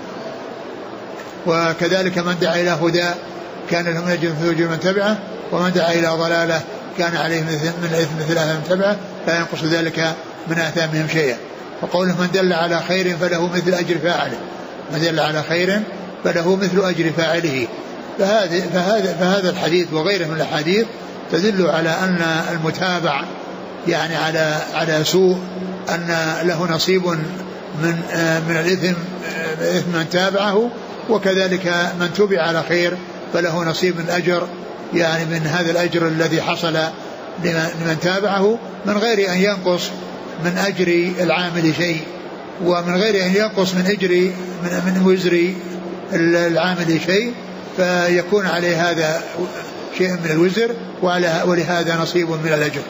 وكذلك من دعا إلى هدى كان له من أجر مثل أجر من تبعه، ومن دعا إلى ضلالة كان عليه من الإثم مثل آثام من تبعه لا ينقص ذلك من آثامهم شيئا. وقوله من دل على خير فله مثل أجر فاعله، من دل على خير فله مثل أجر فاعله. فهذا الحديث وغيره من الأحاديث تدل على أن المتابع يعني على سوء أن له نصيب من الإثم إثم من تابعه، وكذلك من تبع على خير فله نصيب من أجر يعني من هذا الأجر الذي حصل لمن تابعه من غير أن ينقص من أجر العامل شيء، ومن غير أن ينقص من وزر العامل شيء، فيكون عليه هذا شيء من الوزر ولهذا نصيب من الأجر.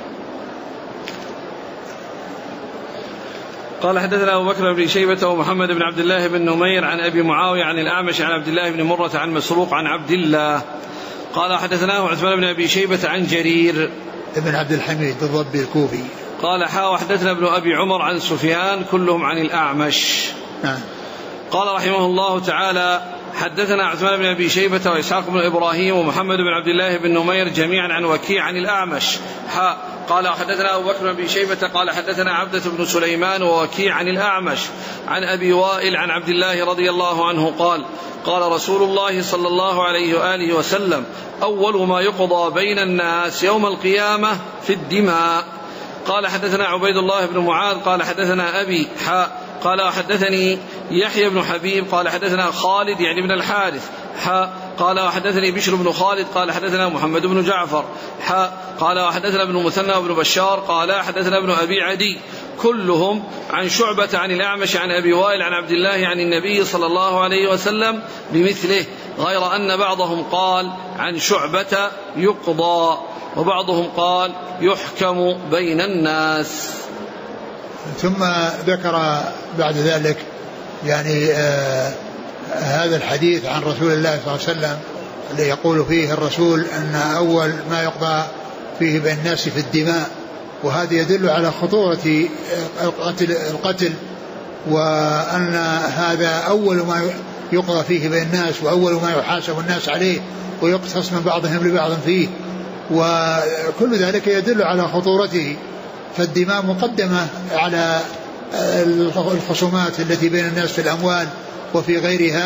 قال حدثنا أبو بكر بن شيبة ومحمد بن عبد الله بن نمير عن أبي معاوية عن الأعمش عن عبد الله بن مرة عن مسروق عن عبد الله قال حدثناه عثمان بن أبي شيبة عن جرير ابن عبد الحميد الضبي الكوفي قال وحدثنا ابن أبي عمر عن سفيان كلهم عن الأعمش. قال رحمه الله تعالى حدثنا عثمان بن أبي شيبة وإسحاق بن إبراهيم ومحمد بن عبد الله بن نمير جميعا عن وكيع عن الأعمش. قال حدثنا أبو بكر بن أبي شيبة قال حدثنا عبدة بن سليمان ووكيع عن الأعمش عن أبي وائل عن عبد الله رضي الله عنه قال قال رسول الله صلى الله عليه وآله وسلم أول ما يقضى بين الناس يوم القيامة في الدماء. قال حدثنا عبيد الله بن معاذ قال حدثنا أبي قال حدثني يحيى بن حبيب قال حدثنا خالد يعني بن الحارث قال وحدثني بشر بن خالد قال حدثنا محمد بن جعفر قال وحدثنا ابن مثنى وابن بشار قال حدثنا ابن أبي عدي كلهم عن شعبة عن الأعمش عن أبي وائل عن عبد الله عن النبي صلى الله عليه وسلم بمثله، غير أن بعضهم قال عن شعبة يقضى وبعضهم قال يحكم بين الناس. ثم ذكر بعد ذلك يعني هذا الحديث عن رسول الله صلى الله عليه وسلم اللي يقول فيه الرسول أن أول ما يقضى فيه بين الناس في الدماء، وهذا يدل على خطورة القتل، وأن هذا أول ما يقضى فيه بين الناس وأول ما يحاسب الناس عليه ويقتص من بعضهم لبعض فيه، وكل ذلك يدل على خطورته. فالدماء مقدمة على الخصومات التي بين الناس في الأموال وفي غيرها،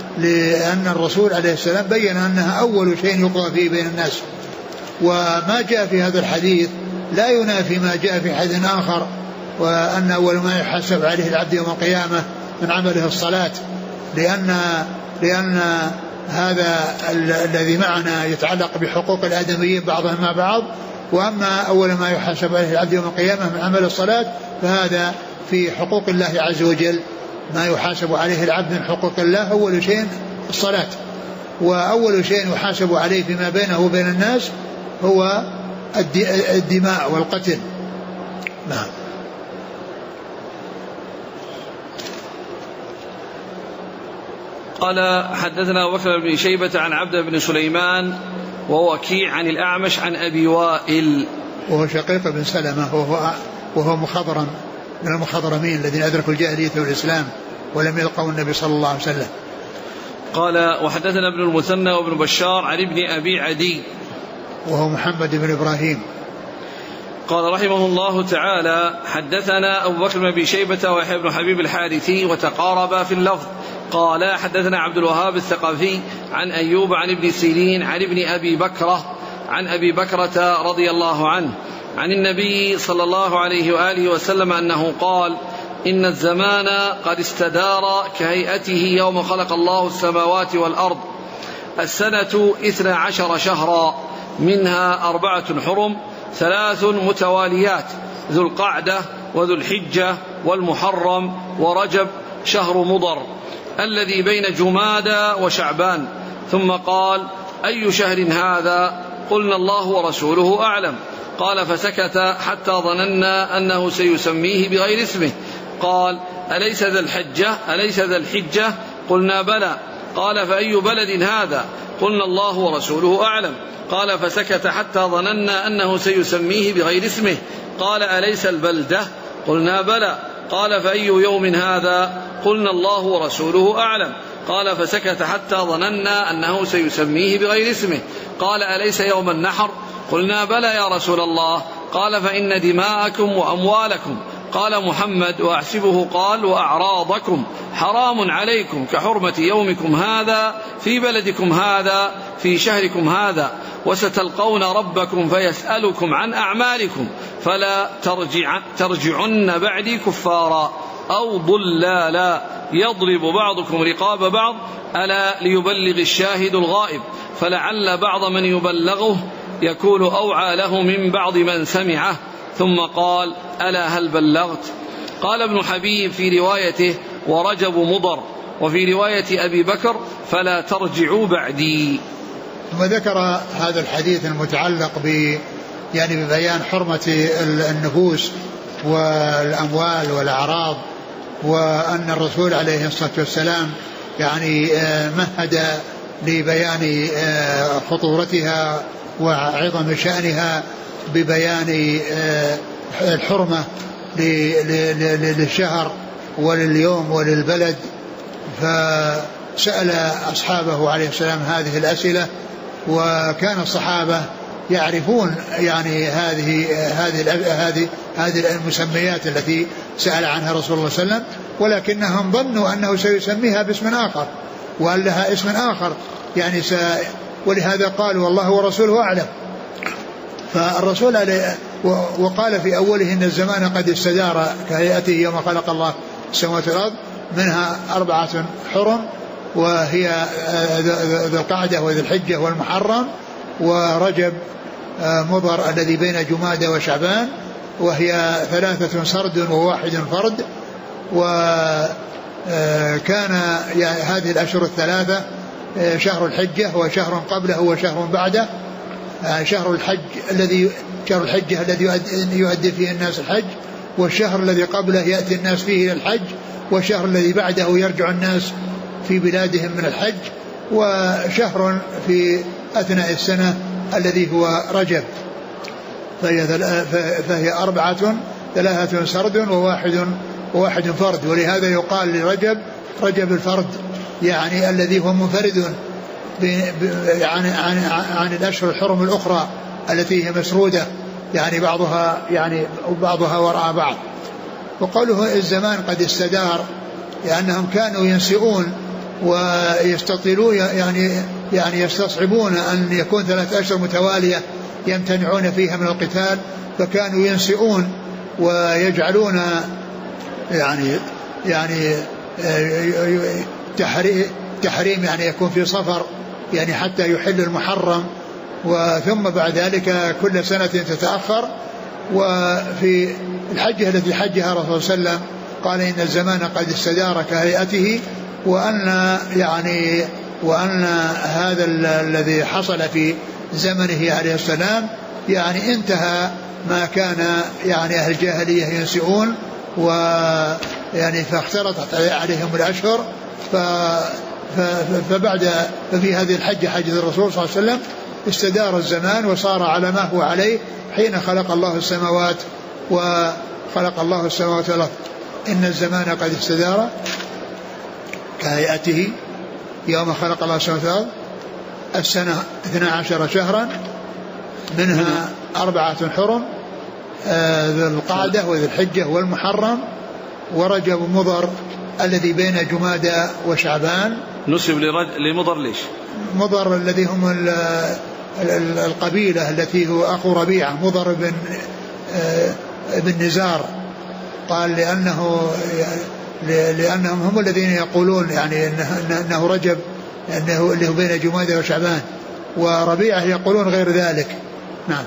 لأن الرسول عليه السلام بين أنها أول شيء يقضى فيه بين الناس. وما جاء في هذا الحديث لا ينافي ما جاء في حديث آخر، وأن أول ما يحاسب عليه العبد يوم القيامة من عمله الصلاة، لأن هذا الذي معنا يتعلق بحقوق الآدميين بعضهم مع بعض، وأما أول ما يحاسب عليه العبد يوم القيامة من عمل الصلاة فهذا في حقوق الله عز وجل. ما يحاسب عليه العبد من حقوق الله أول شيء الصلاة، وأول شيء يحاسب عليه فيما بينه وبين الناس هو الدماء والقتل. نعم. قال حدثنا أبو بكر بن شيبة عن عبد بن سليمان ووكيع عن الأعمش عن أبي وائل وهو شقيق بن سلمة وهو مخضرم من المخضرمين الذين أدركوا الجاهلية والإسلام ولم يلقوا النبي صلى الله عليه وسلم. قال وحدثنا ابن المثنى وابن بشار عن ابن أبي عدي وهو محمد بن إبراهيم. قال رحمه الله تعالى حدثنا أبو بكر بن أبي شيبة ويحيى بن حبيب الحارثي وتقاربا في اللفظ. قال حدثنا عبد الوهاب الثقفي عن أيوب عن ابن سيرين عن ابن أبي بكرة عن أبي بكرة رضي الله عنه عن النبي صلى الله عليه وآله وسلم أنه قال إن الزمان قد استدار كهيئته يوم خلق الله السماوات والأرض، السنة 12 شهرا، منها 4 حرم، 3 متواليات، ذو القعدة وذو الحجة والمحرم ورجب شهر مضر الذي بين جمادى وشعبان. ثم قال أي شهر هذا؟ قلنا الله ورسوله أعلم. قال فسكت حتى ظننا أنه سيسميه بغير اسمه. قال أليس ذا الحجة؟ قلنا بلى. قال فأي بلد هذا؟ قلنا الله ورسوله أعلم. قال فسكت حتى ظننا أنه سيسميه بغير اسمه. قال أليس البلدة؟ قلنا بلى. قال فأي يوم هذا؟ قلنا الله ورسوله أعلم. قال فسكت حتى ظننا أنه سيسميه بغير اسمه. قال أليس يوم النحر؟ قلنا بلى يا رسول الله. قال فإن دماءكم وأموالكم، قال محمد وأحسبه قال وأعراضكم حرام عليكم كحرمة يومكم هذا في بلدكم هذا في شهركم هذا، وستلقون ربكم فيسألكم عن أعمالكم فلا ترجعن بعدي كفارا أو ضلالا يضرب بعضكم رقاب بعض، ألا ليبلغ الشاهد الغائب، فلعل بعض من يبلغه يكون أوعى له من بعض من سمعه. ثم قال ألا هل بلغت؟ قال ابن حبيب في روايته ورجب مضر، وفي رواية أبي بكر فلا ترجعوا بعدي. ثم ذكر هذا الحديث المتعلق ببيان حرمة النفوس والأموال والأعراض، وأن الرسول عليه الصلاة والسلام مهد لبيان خطورتها وعظم شأنها ببيان الحرمة للشهر ولليوم وللبلد، فسأل أصحابه عليه السلام هذه الأسئلة، وكان الصحابة يعرفون هذه المسميات التي سأل عنها رسول الله صلى الله عليه وسلم، ولكنهم ظنوا أنه سيسميها باسم آخر وأن لها اسم آخر ولهذا قالوا والله ورسوله أعلم. فالرسول عليه وقال في أوله إن الزمان قد استدار كهيئته يوم خلق الله السماوات والأرض، منها 4 حرم، وهي ذو القعدة وذو الحجة والمحرم ورجب مضر الذي بين جمادى وشعبان، وهي 3 سرد و1 فرد. وكان هذه الأشهر الثلاثة شهر الحجة وشهر قبله وشهر بعده. شهر الحجة الذي يؤدي فيه الناس الحج، والشهر الذي قبله يأتي الناس فيه إلى الحج، والشهر الذي بعده يرجع الناس في بلادهم من الحج، وشهر في أثناء السنة الذي هو رجب، فهي 4 3 سرد وواحد فرد. ولهذا يقال لرجب رجب الفرد، الذي هو منفرد عن الأشهر الحرم الأخرى التي هي مسرودة، بعضها وراء بعض. وقوله الزمان قد استدار لأنهم كانوا ينسئون ويستطيلون يعني يستصعبون أن يكون 3 أشهر متوالية يمتنعون فيها من القتال، فكانوا ينسئون ويجعلون يعني تحريم يعني يكون في صفر يعني حتى يحل المحرم، وثم بعد ذلك كل سنة تتأخر. وفي الحجة التي حجها رسول صلى الله عليه وسلم قال إن الزمان قد استدار كهيئته، وأن هذا الذي حصل في زمنه عليه السلام يعني انتهى ما كان يعني أهل الجاهلية ينسئون، ويعني فاختلطت عليهم الأشهر. ففي هذه الحجة حجة الرسول صلى الله عليه وسلم استدار الزمان وصار على ما هو عليه حين خلق الله السماوات والأرض. إن الزمان قد استدار كهيئته يوم خلق الله السماوات والأرض. السنة 12 شهرا منها 4 حرم، ذو القعدة وذو الحجة والمحرم ورجب مضر الذي بين جمادى وشعبان. نسب لمضر ليش؟ مضر الذي هم القبيلة التي هو أخو ربيعة، مضر بن نزار، قال لأنهم هم الذين يقولون يعني أنه رجب أنه اللي هو بين جمادى وشعبان، وربيعة يقولون غير ذلك. نعم.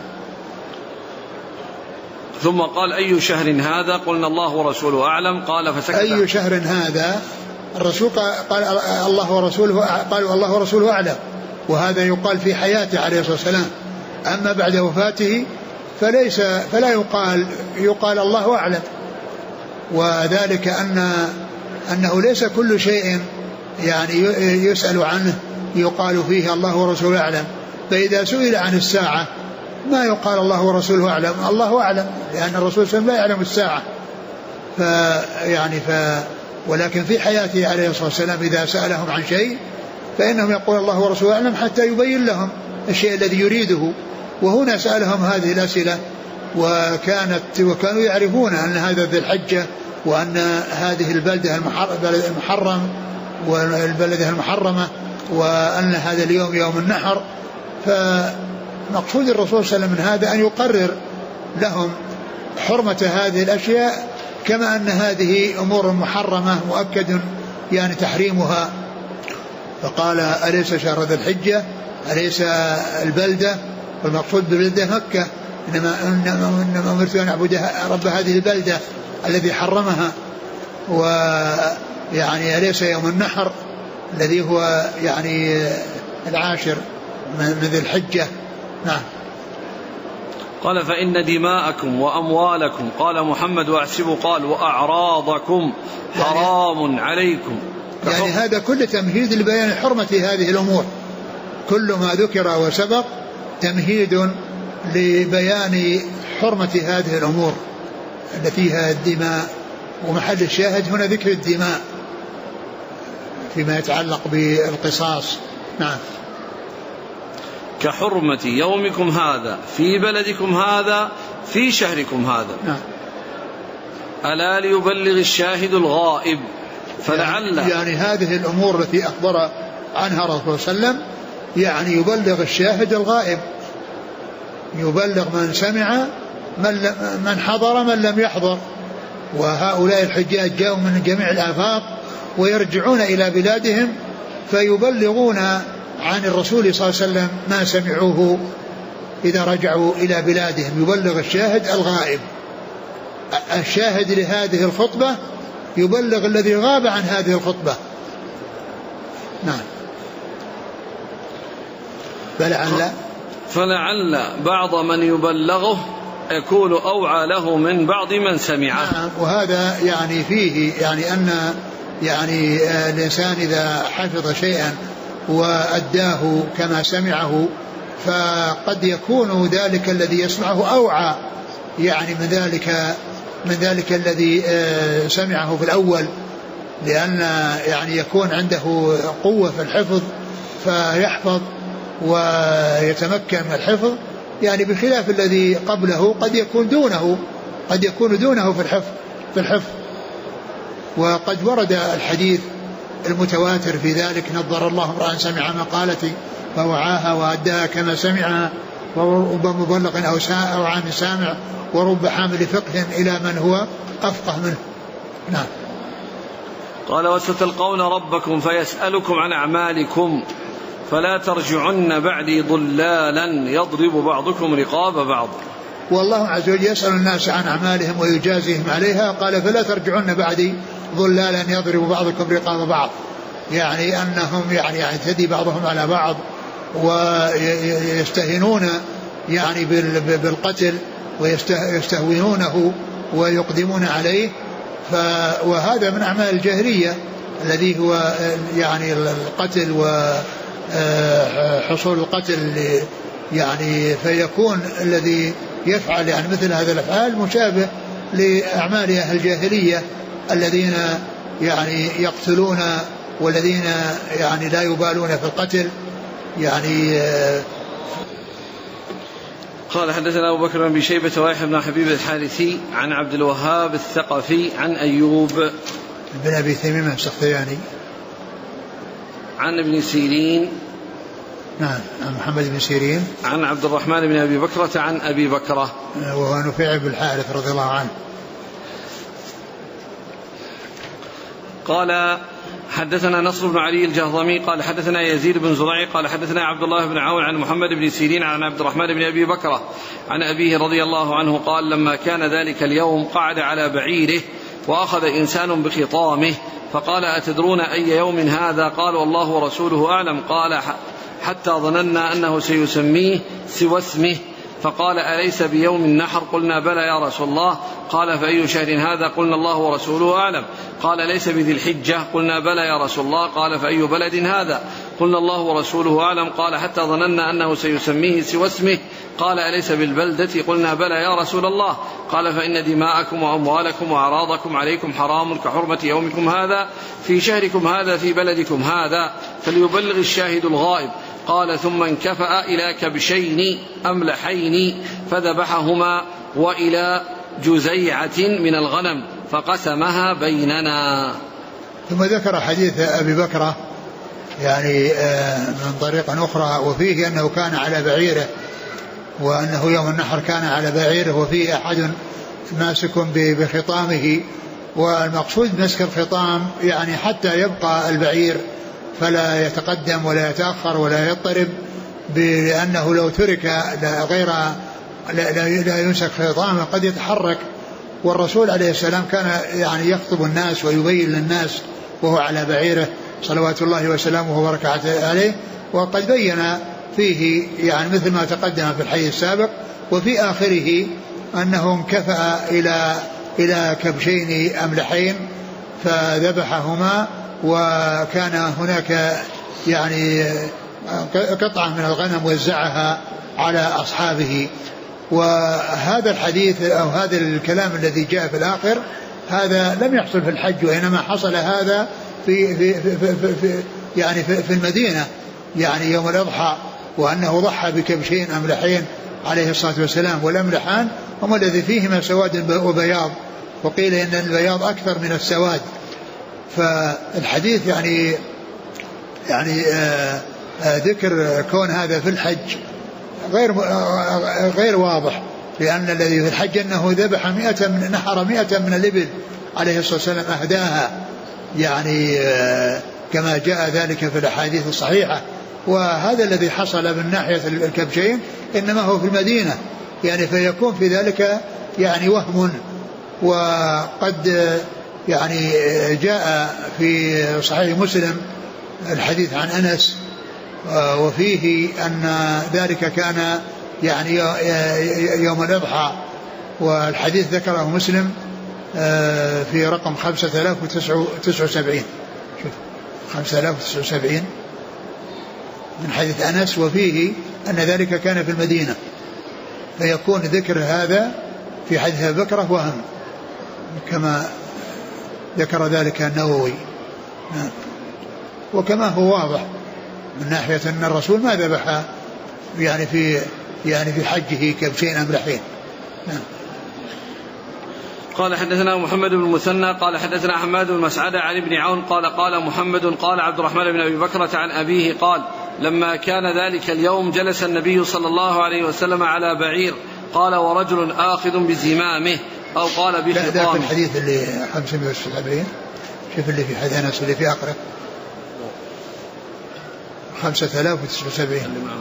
ثم قال أي شهر هذا؟ قلنا الله ورسوله أعلم. قال فسكت. أي شهر هذا؟ الرسول قال الله ورسوله، قالوا الله ورسوله أعلم، وهذا يقال في حياته عليه الصلاة والسلام. أما بعد وفاته فلا يقال الله أعلم، وذلك أنه ليس كل شيء يعني يسأل عنه يقال فيه الله ورسوله أعلم. فإذا سئل عن الساعة ما يقال الله ورسوله أعلم، الله أعلم، لأن الرسول صلى الله عليه وسلم لا يعلم الساعة. ولكن في حياته عليه الصلاة والسلام إذا سألهم عن شيء فإنهم يقول الله ورسوله أعلم حتى يبين لهم الشيء الذي يريده. وهنا سألهم هذه الأسئلة وكانوا يعرفون أن هذا ذي الحجة، وأن هذه البلدة المحرم والبلدة المحرمة، وأن هذا اليوم يوم النحر. فمقصود الرسول صلى الله عليه وسلم من هذا أن يقرر لهم حرمة هذه الأشياء، كما أن هذه أمور محرمة مؤكد يعني تحريمها. فقال أليس شهر ذي الحجة، أليس البلدة، والمقصود بالبلدة مكة، إنما أمرت أن أعبد رب هذه البلدة الذي حرمها. ويعني أليس يوم النحر الذي هو يعني 10 من ذي الحجة. نعم. قال فإن دماءكم وأموالكم، قال محمد وأحسب قال وأعراضكم حرام عليكم. يعني هذا كل تمهيد لبيان حرمة هذه الأمور، كل ما ذكر وسبق تمهيد لبيان حرمة هذه الأمور التي فيها الدماء، ومحل الشاهد هنا ذكر الدماء فيما يتعلق بالقصاص. نعم. كحرمة يومكم هذا في بلدكم هذا في شهركم هذا. نعم. ألا ليبلغ الشاهد الغائب. فلعل يعني هذه الأمور التي أخبر عنها رسول صلى الله عليه وسلم يعني يبلغ الشاهد الغائب، يبلغ من سمع من حضر من لم يحضر. وهؤلاء الحجاج جاءوا من جميع الآفاق ويرجعون إلى بلادهم فيبلغون عن الرسول صلى الله عليه وسلم ما سمعوه إذا رجعوا إلى بلادهم. يبلغ الشاهد الغائب، الشاهد لهذه الخطبة يبلغ الذي غاب عن هذه الخطبة. نعم. فلعل بعض من يبلغه يكون أوعى له من بعض من سمعه. نعم. وهذا يعني فيه يعني أن يعني الإنسان إذا حفظ شيئا وأداه كما سمعه فقد يكون ذلك الذي يسمعه أوعى يعني من ذلك الذي سمعه في الأول، لأن يعني يكون عنده قوة في الحفظ فيحفظ ويتمكن من الحفظ، يعني بخلاف الذي قبله قد يكون دونه في الحفظ. وقد ورد الحديث المتواتر في ذلك: نظر الله امرأ سمع مقالتي فوعاها وأداها كما سمعها، ورب مبلغ أو عام سامع، ورب حامل فقه إلى من هو أفقه منه. نعم. قال: وستلقون ربكم فيسألكم عن أعمالكم فلا ترجعن بعدي ضلالا يضرب بعضكم رقاب بعض. والله عز وجل يسأل الناس عن أعمالهم ويجازيهم عليها، قال: فلا ترجعن بعدي ضلالا يضرب بعضكم رقاب بعض، يعني أنهم يعني يعتدي بعضهم على بعض ويستهينون يعني بالقتل ويستهونونه ويقدمون عليه. وهذا من أعمال الجاهلية الذي هو يعني القتل وحصول القتل، يعني فيكون الذي يفعل يعني مثل هذا الأفعال مشابه لأعمال أهل الجاهلية الذين يعني يقتلون والذين يعني لا يبالون في القتل يعني. قال: حدثنا أبو بكر بن شيبة ويحيى بن حبيب الحارثي عن عبد الوهاب الثقفي عن أيوب بن أبي تميم السختياني عن ابن سيرين، نعم، عن محمد بن سيرين عن عبد الرحمن بن أبي بكرة عن أبي بكرة وهو نفيع بن الحارث رضي الله عنه. قال: حدثنا نصر بن علي الجهضمي قال: حدثنا يزيد بن زريع قال: حدثنا عبد الله بن عون عن محمد بن سيرين عن عبد الرحمن بن أبي بكرة عن أبيه رضي الله عنه قال: لما كان ذلك اليوم قعد على بعيره وأخذ إنسان بخطامه فقال: أتدرون أي يوم هذا؟ قال: والله ورسوله أعلم. قال: حتى ظننا أنه سيسميه سوى اسمه. فقال: أليس بيوم النحر؟ قلنا: بلى يا رسول الله. قال: فأي شهر هذا؟ قلنا: الله ورسوله أعلم. قال: ليس بذي الحجة؟ قلنا: بلى يا رسول الله. قال: فأي بلد هذا؟ قلنا: الله ورسوله أعلم. قال: حتى ظننا أنه سيسميه سوى اسمه. قال: أليس بالبلدة؟ قلنا: بلى يا رسول الله. قال: فإن دماءكم وأموالكم وأعراضكم عليكم حرام كحرمة يومكم هذا في شهركم هذا في بلدكم هذا، فليبلغ الشاهد الغائب. قال: ثم انكفأ إلى كبشين أملحين فذبحهما وإلى جزيعة من الغنم فقسمها بيننا. ثم ذكر حديث أبي بكرة يعني من طريق أخرى، وفيه أنه كان على بعيره، وأنه يوم النحر كان على بعيره وفيه أحد ماسك بخطامه. والمقصود مسك الخطام يعني حتى يبقى البعير فلا يتقدم ولا يتأخر ولا يضطرب، لأنه لو ترك لا يمسك خطامه قد يتحرك. والرسول عليه السلام كان يعني يخطب الناس ويبين للناس وهو على بعيره صلوات الله وسلامه وبركاته عليه. وقد بين فيه يعني مثل ما تقدم في الحديث السابق، وفي آخره أنه انكفأ إلى كبشين أملحين فذبحهما، وكان هناك يعني قطعة من الغنم وزعها على أصحابه. وهذا الحديث أو هذا الكلام الذي جاء في الآخر هذا لم يحصل في الحج، وإنما حصل هذا في المدينة يعني يوم الأضحى، وأنه ضحى بكبشين أملحين عليه الصلاة والسلام. والأملحان هم الذي فيهما سواد وبياض، وقيل إن البياض أكثر من السواد. فالحديث يعني ذكر كون هذا في الحج غير واضح، لأن الذي في الحج أنه ذبح نحر 100 من الإبل عليه الصلاة والسلام أهداها، يعني كما جاء ذلك في الأحاديث الصحيحة. وهذا الذي حصل من ناحية الكبشين إنما هو في المدينة، يعني فيكون في ذلك يعني وهم. وقد يعني جاء في صحيح مسلم الحديث عن أنس وفيه أن ذلك كان يعني يوم الأضحى، والحديث ذكره مسلم في رقم 5079 5079 من حديث أنس، وفيه أن ذلك كان في المدينة، فيكون ذكر هذا في حديث أبي بكر وهم كما ذكر ذلك النووي. وكما هو واضح من ناحية أن الرسول ما ذبح يعني في حجه كبشين أملحين. قال حدثنا محمد بن المثنى قال حدثنا حماد بن مسعدة عن ابن عون قال محمد قال عبد الرحمن بن أبي بكرة عن أبيه قال لما كان ذلك اليوم جلس النبي صلى الله عليه وسلم على بعير قال ورجل آخذ بزمامه أو قال بخطامه. لا ذاك الحديث اللي 570 شوف اللي في حديث أنس اللي في آخره 5079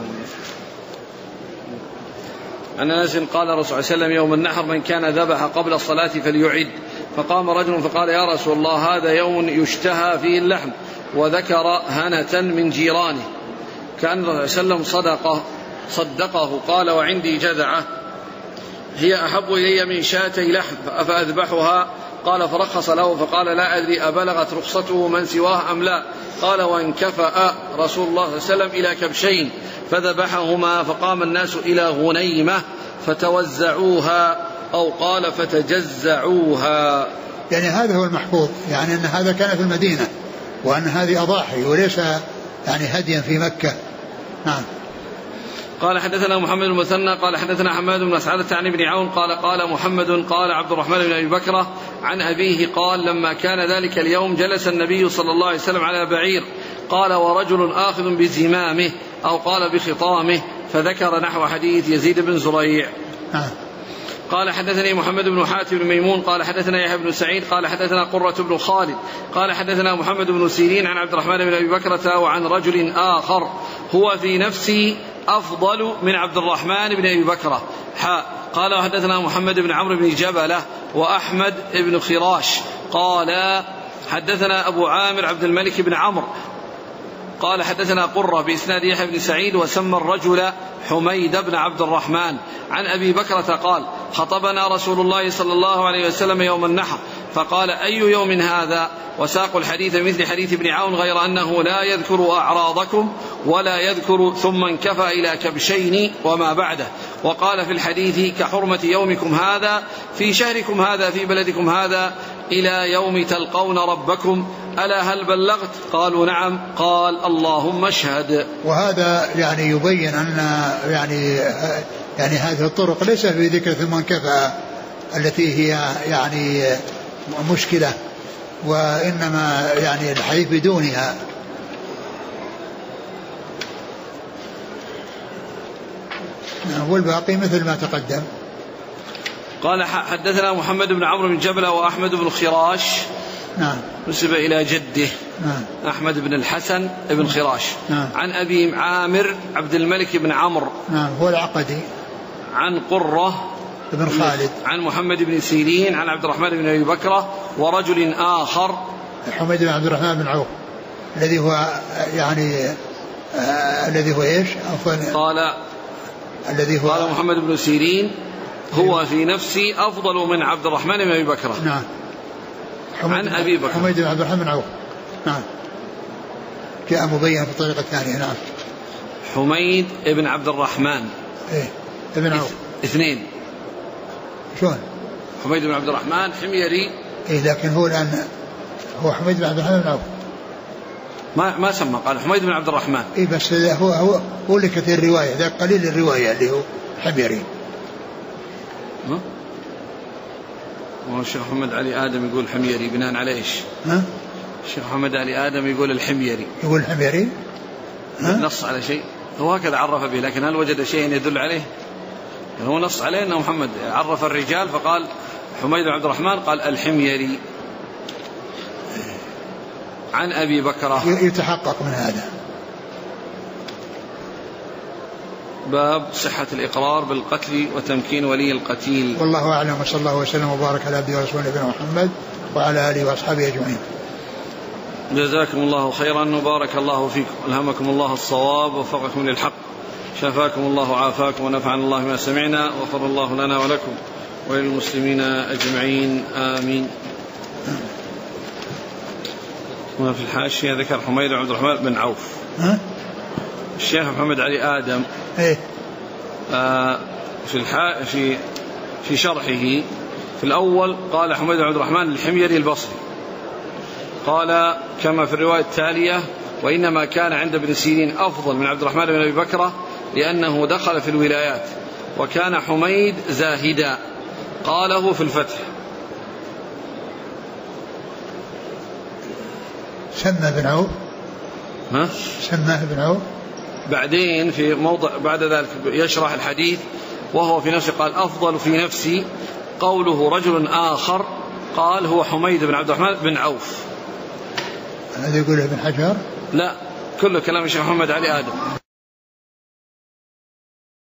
عن أنس قال الرسول صلى الله عليه وسلم يوم النحر من كان ذبح قبل الصلاة فليعد. فقام رجل فقال يا رسول الله هذا يوم يشتهى فيه اللحم وذكر هنة من جيرانه كأن الرسول صلى الله عليه وسلم صدقه قال وعندي جذعة هي أحب إلي من شاتي لحم فأذبحها قال فرخص له فقال لا أدري أبلغت رخصته من سواه أم لا قال وانكفأ رسول الله صلى الله عليه وسلم إلى كبشين فذبحهما فقام الناس إلى غنيمة فتوزعوها أو قال فتجزعوها. يعني هذا هو المحفوظ يعني أن هذا كان في المدينة وأن هذه أضاحي وليس يعني هديا في مكة. نعم. قال حدثنا محمد المثنى قال حدثنا حماد بن مسعدة عن ابن عون قال محمد قال عبد الرحمن بن أبي بكرة عن أبيه قال لما كان ذلك اليوم جلس النبي صلى الله عليه وسلم على بعير قال ورجل آخذ بزمامه أو قال بخطامه فذكر نحو حديث يزيد بن زريع. قال حدثني محمد بن حاتم بن ميمون قال حدثنا يحيى بن سعيد قال حدثنا قرة بن خالد قال حدثنا محمد بن سيرين عن عبد الرحمن بن أبي بكرة وعن رجل آخر هو في نفسي أفضل من عبد الرحمن بن أبي بكرة قال وحدثنا محمد بن عمرو بن جبلة وأحمد بن خراش قال حدثنا أبو عامر عبد الملك بن عمرو قال حدثنا قرة بإسناد يحيى بن سعيد وسمى الرجل حميد بن عبد الرحمن عن أبي بكرة قال خطبنا رسول الله صلى الله عليه وسلم يوم النحر فقال أي يوم هذا وساق الحديث مثل حديث ابن عون غير أنه لا يذكر أعراضكم ولا يذكر ثم انكفى إلى كبشين وما بعده وقال في الحديث كحرمة يومكم هذا في شهركم هذا في بلدكم هذا إلى يوم تلقون ربكم ألا هل بلغت قالوا نعم قال اللهم اشهد. وهذا يعني يبين أن يعني هذه الطرق ليس في ذكر ثم انكفى التي هي يعني مشكلة وإنما يعني الحديث بدونها. والباقي مثل ما تقدم. قال حدثنا محمد بن عمرو بن جبلة وأحمد بن خراش نسب إلى جده أحمد بن الحسن بن خراش عن أبي عامر عبد الملك بن عمرو هو العقدي عن قرة بن خالد عن محمد بن سيرين عن عبد الرحمن بن أبي بكرة ورجل آخر حميد بن عبد الرحمن بن عوف الذي هو يعني الذي هو إيش قال محمد بن سيرين هو في نفسي أفضل من عبد الرحمن بن أبي بكرة. نعم. عن أبي بكر حميد بن عبد الرحمن بن عوف. نعم. جاء مبين في الطريقة الثانية. نعم. حميد بن عبد الرحمن. ابن عوف. اثنين. شلون؟ حميد بن عبد الرحمن حميري. لكن هو الآن هو حميد بن عبد الرحمن بن عوف. ما سمى قال حميد بن عبد الرحمن. بس هو اللي كثير الرواية ذا قليل الرواية اللي هو حميري. الشيخ محمد علي آدم يقول حميري بناء على إيش؟ الشيخ محمد علي آدم يقول الحميري. يقول الحميري؟ نص على شيء هو هكذا عرف به لكن هل وجد شيء يدل عليه؟ يعني هو نص عليه أنه محمد عرف الرجال فقال حميد بن عبد الرحمن قال الحميري عن أبي بكرة. يتحقق من هذا. باب صحة الإقرار بالقتل وتمكين ولي القتيل. والله أعلم وصلى الله وسلم وبارك على عبده ورسوله نبينا محمد وعلى آله وأصحابه أجمعين. جزاكم الله خيرا وبارك الله فيكم ألهمكم الله الصواب ووفقكم للحق شفاكم الله وعافاكم ونفعنا الله ما سمعنا وغفر الله لنا ولكم وللمسلمين أجمعين آمين. وفي الحاشية ذكر حميد بن عبد الرحمن بن عوف. الشيخ محمد علي آدم في شرحه في الأول قال حميد بن عبد الرحمن الحميري البصري قال كما في الرواية التالية وإنما كان عند ابن سيرين أفضل من عبد الرحمن بن أبي بكرة لأنه دخل في الولايات وكان حميد زاهدا قاله في الفتح سمى بن عوف. ها؟ سماه بن عوف. بعدين في موضع بعد ذلك يشرح الحديث وهو في نفسه قال أفضل في نفسي قوله رجل آخر قال هو حميد بن عبد الرحمن بن عوف. هذا يقوله ابن حجر؟ لا، كله كلام الشيخ محمد علي آدم.